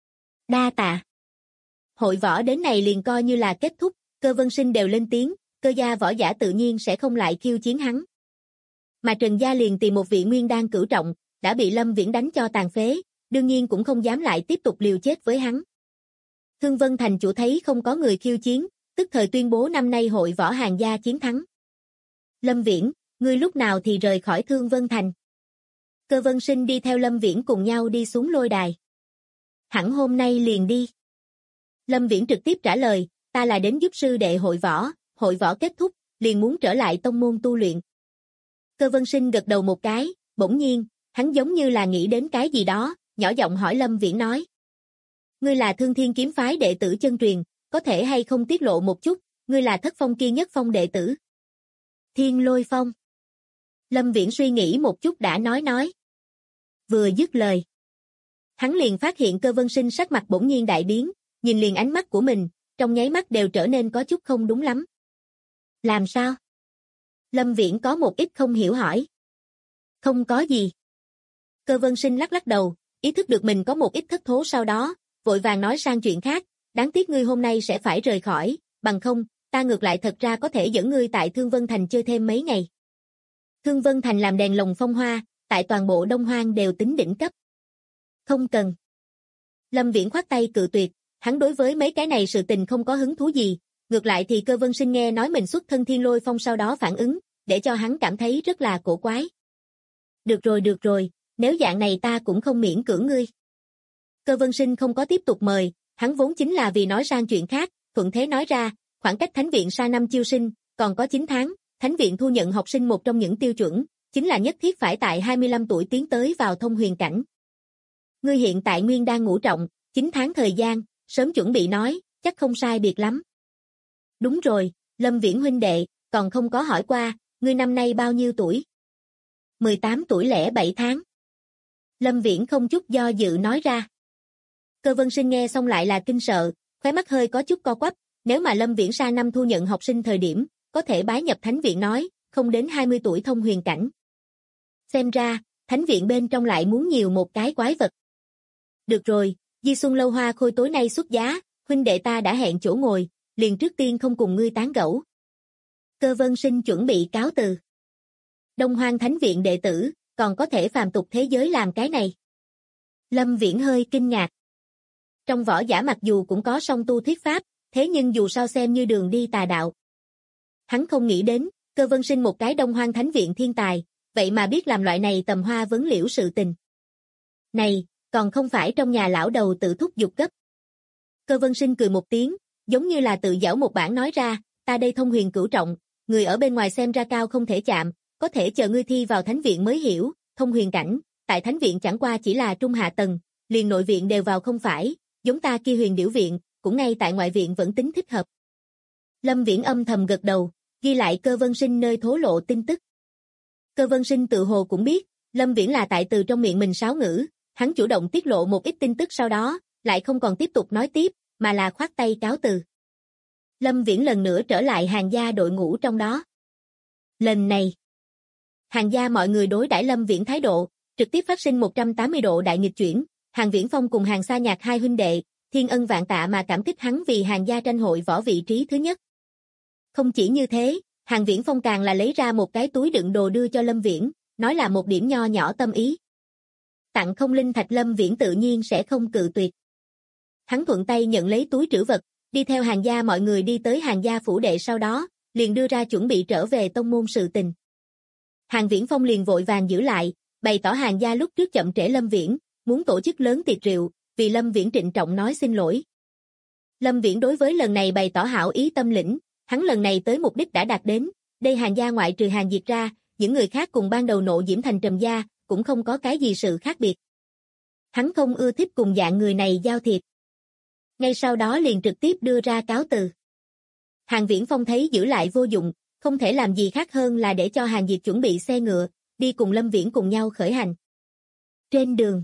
Đa tạ. Hội võ đến này liền coi như là kết thúc, Cơ Vân Sinh đều lên tiếng, Cơ gia võ giả tự nhiên sẽ không lại khiêu chiến hắn. Mà Trần gia liền tìm một vị nguyên đan cửu trọng, đã bị Lâm Viễn đánh cho tàn phế, đương nhiên cũng không dám lại tiếp tục liều chết với hắn. Thương Vân Thành chủ thấy không có người khiêu chiến, tức thời tuyên bố năm nay hội võ Hàng gia chiến thắng. Lâm Viễn, ngươi lúc nào thì rời khỏi Thương Vân Thành? Cơ Vân Sinh đi theo Lâm Viễn cùng nhau đi xuống lôi đài. Hẳn hôm nay liền đi. Lâm Viễn trực tiếp trả lời, ta là đến giúp sư đệ hội võ kết thúc, liền muốn trở lại tông môn tu luyện. Cơ Vân Sinh gật đầu một cái, bỗng nhiên, hắn giống như là nghĩ đến cái gì đó, nhỏ giọng hỏi Lâm Viễn nói. Ngươi là Thương Thiên kiếm phái đệ tử chân truyền, có thể hay không tiết lộ một chút, ngươi là Thất Phong kia nhất phong đệ tử. Thiên Lôi Phong. Lâm Viễn suy nghĩ một chút đã nói. Vừa dứt lời. Hắn liền phát hiện Cơ Vân Sinh sắc mặt bỗng nhiên đại biến, nhìn liền ánh mắt của mình, trong nháy mắt đều trở nên có chút không đúng lắm. Làm sao? Lâm Viễn có một ít không hiểu hỏi. Không có gì. Cơ Vân Sinh lắc lắc đầu, ý thức được mình có một ít thất thố sau đó, vội vàng nói sang chuyện khác, đáng tiếc ngươi hôm nay sẽ phải rời khỏi, bằng không, ta ngược lại thật ra có thể dẫn ngươi tại Thương Vân Thành chơi thêm mấy ngày. Thương Vân Thành làm đèn lồng phong hoa, tại toàn bộ Đông Hoang đều tính đỉnh cấp. Không cần. Lâm Viễn khoát tay cự tuyệt, hắn đối với mấy cái này sự tình không có hứng thú gì, ngược lại thì Cơ Vân Sinh nghe nói mình xuất thân Thiên Lôi Phong sau đó phản ứng, để cho hắn cảm thấy rất là cổ quái. Được rồi, nếu dạng này ta cũng không miễn cưỡng ngươi. Cơ Vân Sinh không có tiếp tục mời, hắn vốn chính là vì nói sang chuyện khác, thuận thế nói ra, khoảng cách thánh viện sang năm chiêu sinh, còn có 9 tháng, thánh viện thu nhận học sinh một trong những tiêu chuẩn, chính là nhất thiết phải tại 25 tuổi tiến tới vào thông huyền cảnh. Ngươi hiện tại nguyên đang ngũ trọng, 9 tháng thời gian, sớm chuẩn bị nói, chắc không sai biệt lắm. Đúng rồi, Lâm Viễn huynh đệ, còn không có hỏi qua, ngươi năm nay bao nhiêu tuổi? 18 tuổi lẻ 7 tháng. Lâm Viễn không chút do dự nói ra. Cơ Vân Sinh nghe xong lại là kinh sợ, khóe mắt hơi có chút co quắp, nếu mà Lâm Viễn sang năm thu nhận học sinh thời điểm, có thể bái nhập thánh viện nói, không đến 20 tuổi thông huyền cảnh. Xem ra, thánh viện bên trong lại muốn nhiều một cái quái vật. Được rồi, Di Xuân Lâu Hoa Khôi tối nay xuất giá, huynh đệ ta đã hẹn chỗ ngồi, liền trước tiên không cùng ngươi tán gẫu. Cơ Vân Sinh chuẩn bị cáo từ. Đông Hoang Thánh viện đệ tử, còn có thể phàm tục thế giới làm cái này. Lâm Viễn hơi kinh ngạc. Trong võ giả mặc dù cũng có song tu thuyết pháp, thế nhưng dù sao xem như đường đi tà đạo. Hắn không nghĩ đến, Cơ Vân Sinh một cái Đông Hoang Thánh viện thiên tài, vậy mà biết làm loại này tầm hoa vấn liễu sự tình. Này, còn không phải trong nhà lão đầu tự thúc giục gấp. Cơ Vân Sinh cười một tiếng, giống như là tự giảo một bản nói ra, ta đây thông huyền cửu trọng, người ở bên ngoài xem ra cao không thể chạm, có thể chờ ngươi thi vào thánh viện mới hiểu, thông huyền cảnh, tại thánh viện chẳng qua chỉ là trung hạ tầng, liền nội viện đều vào không phải, giống ta kia Huyền Điểu viện, cũng ngay tại ngoại viện vẫn tính thích hợp. Lâm Viễn âm thầm gật đầu, ghi lại Cơ Vân Sinh nơi thố lộ tin tức. Cơ Vân Sinh tự hồ cũng biết, Lâm Viễn là tại từ trong miệng mình sáo ngữ, hắn chủ động tiết lộ một ít tin tức sau đó, lại không còn tiếp tục nói tiếp, mà là khoát tay cáo từ. Lâm Viễn lần nữa trở lại hàng gia đội ngũ trong đó. Lần này, hàng gia mọi người đối đãi Lâm Viễn thái độ, trực tiếp phát sinh 180 độ đại nghịch chuyển, Hàng Viễn Phong cùng Hàng Sa Nhạc hai huynh đệ, thiên ân vạn tạ mà cảm kích hắn vì hàng gia tranh hội võ vị trí thứ nhất. Không chỉ như thế, Hàng Viễn Phong càng là lấy ra một cái túi đựng đồ đưa cho Lâm Viễn, nói là một điểm nho nhỏ tâm ý. Tặng không linh thạch Lâm Viễn tự nhiên sẽ không cự tuyệt. Hắn thuận tay nhận lấy túi trữ vật, đi theo hàng gia mọi người đi tới hàng gia phủ đệ sau đó, liền đưa ra chuẩn bị trở về tông môn sự tình. Hàng Viễn Phong liền vội vàng giữ lại, bày tỏ hàng gia lúc trước chậm trễ Lâm Viễn, muốn tổ chức lớn tiệc rượu, vì Lâm Viễn trịnh trọng nói xin lỗi. Lâm Viễn đối với lần này bày tỏ hảo ý tâm lĩnh, hắn lần này tới mục đích đã đạt đến, đây hàng gia ngoại trừ Hàng Diệt ra, những người khác cùng ban đầu nộ diễm thành Trầm gia, cũng không có cái gì sự khác biệt. Hắn không ưa thích cùng dạng người này giao thiệp. Ngay sau đó liền trực tiếp đưa ra cáo từ. Hàng Viễn Phong thấy giữ lại vô dụng, không thể làm gì khác hơn là để cho Hàng Diệt chuẩn bị xe ngựa, đi cùng Lâm Viễn cùng nhau khởi hành. Trên đường,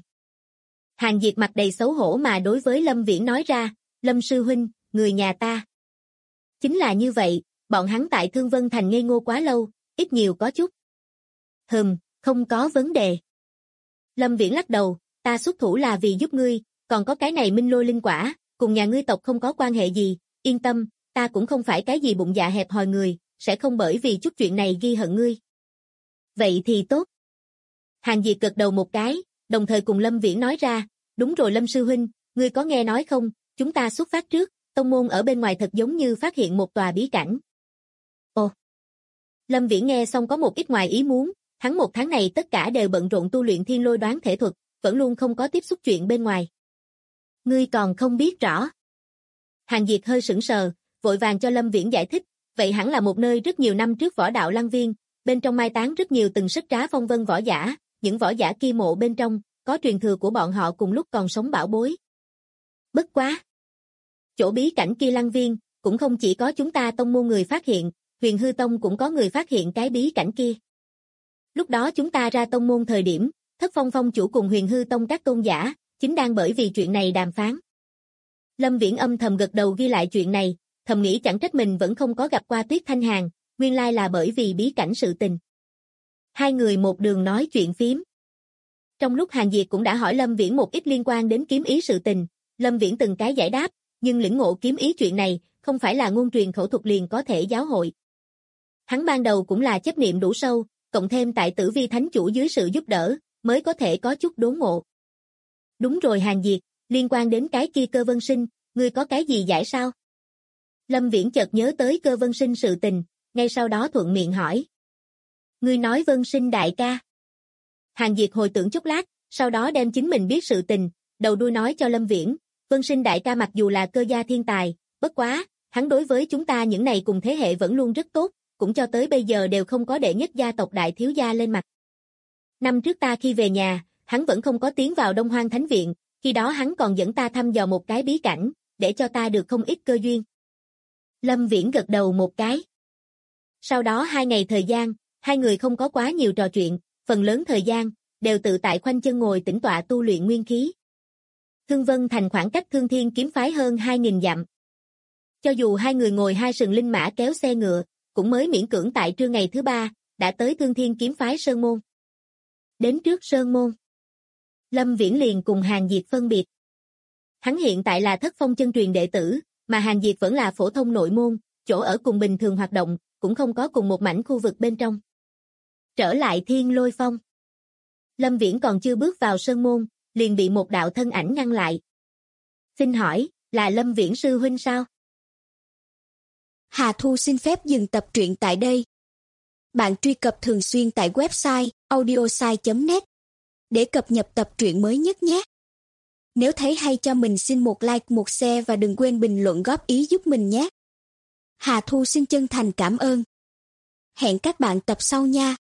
Hàng Diệt mặt đầy xấu hổ mà đối với Lâm Viễn nói ra, Lâm sư huynh, người nhà ta. Chính là như vậy, bọn hắn tại Thương Vân Thành ngây ngô quá lâu, ít nhiều có chút. Không có vấn đề. Lâm Viễn lắc đầu, ta xuất thủ là vì giúp ngươi, còn có cái này minh lôi linh quả, cùng nhà ngươi tộc không có quan hệ gì, yên tâm, ta cũng không phải cái gì bụng dạ hẹp hòi người, sẽ không bởi vì chút chuyện này ghi hận ngươi. Vậy thì tốt. Hàng Diệt gật đầu một cái, đồng thời cùng Lâm Viễn nói ra, đúng rồi Lâm sư huynh, ngươi có nghe nói không, chúng ta xuất phát trước, tông môn ở bên ngoài thật giống như phát hiện một tòa bí cảnh. Ồ. Lâm Viễn nghe xong có một ít ngoài ý muốn, hắn một tháng này tất cả đều bận rộn tu luyện thiên lôi đoán thể thuật, vẫn luôn không có tiếp xúc chuyện bên ngoài. Ngươi còn không biết rõ. Hàng Diệt hơi sững sờ, vội vàng cho Lâm Viễn giải thích, vậy hẳn là một nơi rất nhiều năm trước võ đạo lăng viên, bên trong mai táng rất nhiều từng sức trá phong vân võ giả, những võ giả kia mộ bên trong, có truyền thừa của bọn họ cùng lúc còn sống bảo bối. Bất quá. Chỗ bí cảnh kia lăng viên, cũng không chỉ có chúng ta tông môn người phát hiện, Huyền Hư Tông cũng có người phát hiện cái bí cảnh kia. Lúc đó chúng ta ra tông môn thời điểm, Thất Phong Phong chủ cùng Huyền Hư Tông các tôn giả, chính đang bởi vì chuyện này đàm phán. Lâm Viễn âm thầm gật đầu ghi lại chuyện này, thầm nghĩ chẳng trách mình vẫn không có gặp qua Tuyết Thanh Hàn, nguyên lai là bởi vì bí cảnh sự tình. Hai người một đường nói chuyện phím. Trong lúc Hàng Diệt cũng đã hỏi Lâm Viễn một ít liên quan đến kiếm ý sự tình, Lâm Viễn từng cái giải đáp, nhưng lĩnh ngộ kiếm ý chuyện này, không phải là ngôn truyền khẩu thuật liền có thể giáo hội. Hắn ban đầu cũng là chấp niệm đủ sâu, cộng thêm tại Tử Vi Thánh Chủ dưới sự giúp đỡ, mới có thể có chút đốn ngộ. Đúng rồi Hàng Diệt, liên quan đến cái kia Cơ Vân Sinh, ngươi có cái gì giải sao? Lâm Viễn chợt nhớ tới Cơ Vân Sinh sự tình, ngay sau đó thuận miệng hỏi. Ngươi nói Vân Sinh đại ca. Hàn Diệt hồi tưởng chốc lát, sau đó đem chính mình biết sự tình, đầu đuôi nói cho Lâm Viễn. Vân Sinh đại ca mặc dù là cơ gia thiên tài, bất quá, hắn đối với chúng ta những này cùng thế hệ vẫn luôn rất tốt, cũng cho tới bây giờ đều không có đệ nhất gia tộc đại thiếu gia lên mặt. Năm trước ta khi về nhà, hắn vẫn không có tiến vào Đông Hoang Thánh Viện, khi đó hắn còn dẫn ta thăm dò một cái bí cảnh, để cho ta được không ít cơ duyên. Lâm Viễn gật đầu một cái. Sau đó 2 ngày thời gian, hai người không có quá nhiều trò chuyện, phần lớn thời gian, đều tự tại khoanh chân ngồi tĩnh tọa tu luyện nguyên khí. Thương Vân Thành khoảng cách Thương Thiên kiếm phái hơn 2.000 dặm. Cho dù hai người ngồi 2 sừng linh mã kéo xe ngựa, cũng mới miễn cưỡng tại trưa ngày thứ 3, đã tới Thương Thiên kiếm phái Sơn Môn. Đến trước Sơn Môn, Lâm Viễn liền cùng Hàn Diệt phân biệt. Hắn hiện tại là Thất Phong chân truyền đệ tử, mà Hàn Diệt vẫn là phổ thông nội môn, chỗ ở cùng bình thường hoạt động, cũng không có cùng một mảnh khu vực bên trong. Trở lại Thiên Lôi Phong. Lâm Viễn còn chưa bước vào Sơn Môn, liền bị một đạo thân ảnh ngăn lại. Xin hỏi, là Lâm Viễn sư huynh sao? Hà Thu xin phép dừng tập truyện tại đây. Bạn truy cập thường xuyên tại website audiosai.net để cập nhật tập truyện mới nhất nhé. Nếu thấy hay cho mình xin một like, một share và đừng quên bình luận góp ý giúp mình nhé. Hà Thu xin chân thành cảm ơn. Hẹn các bạn tập sau nha.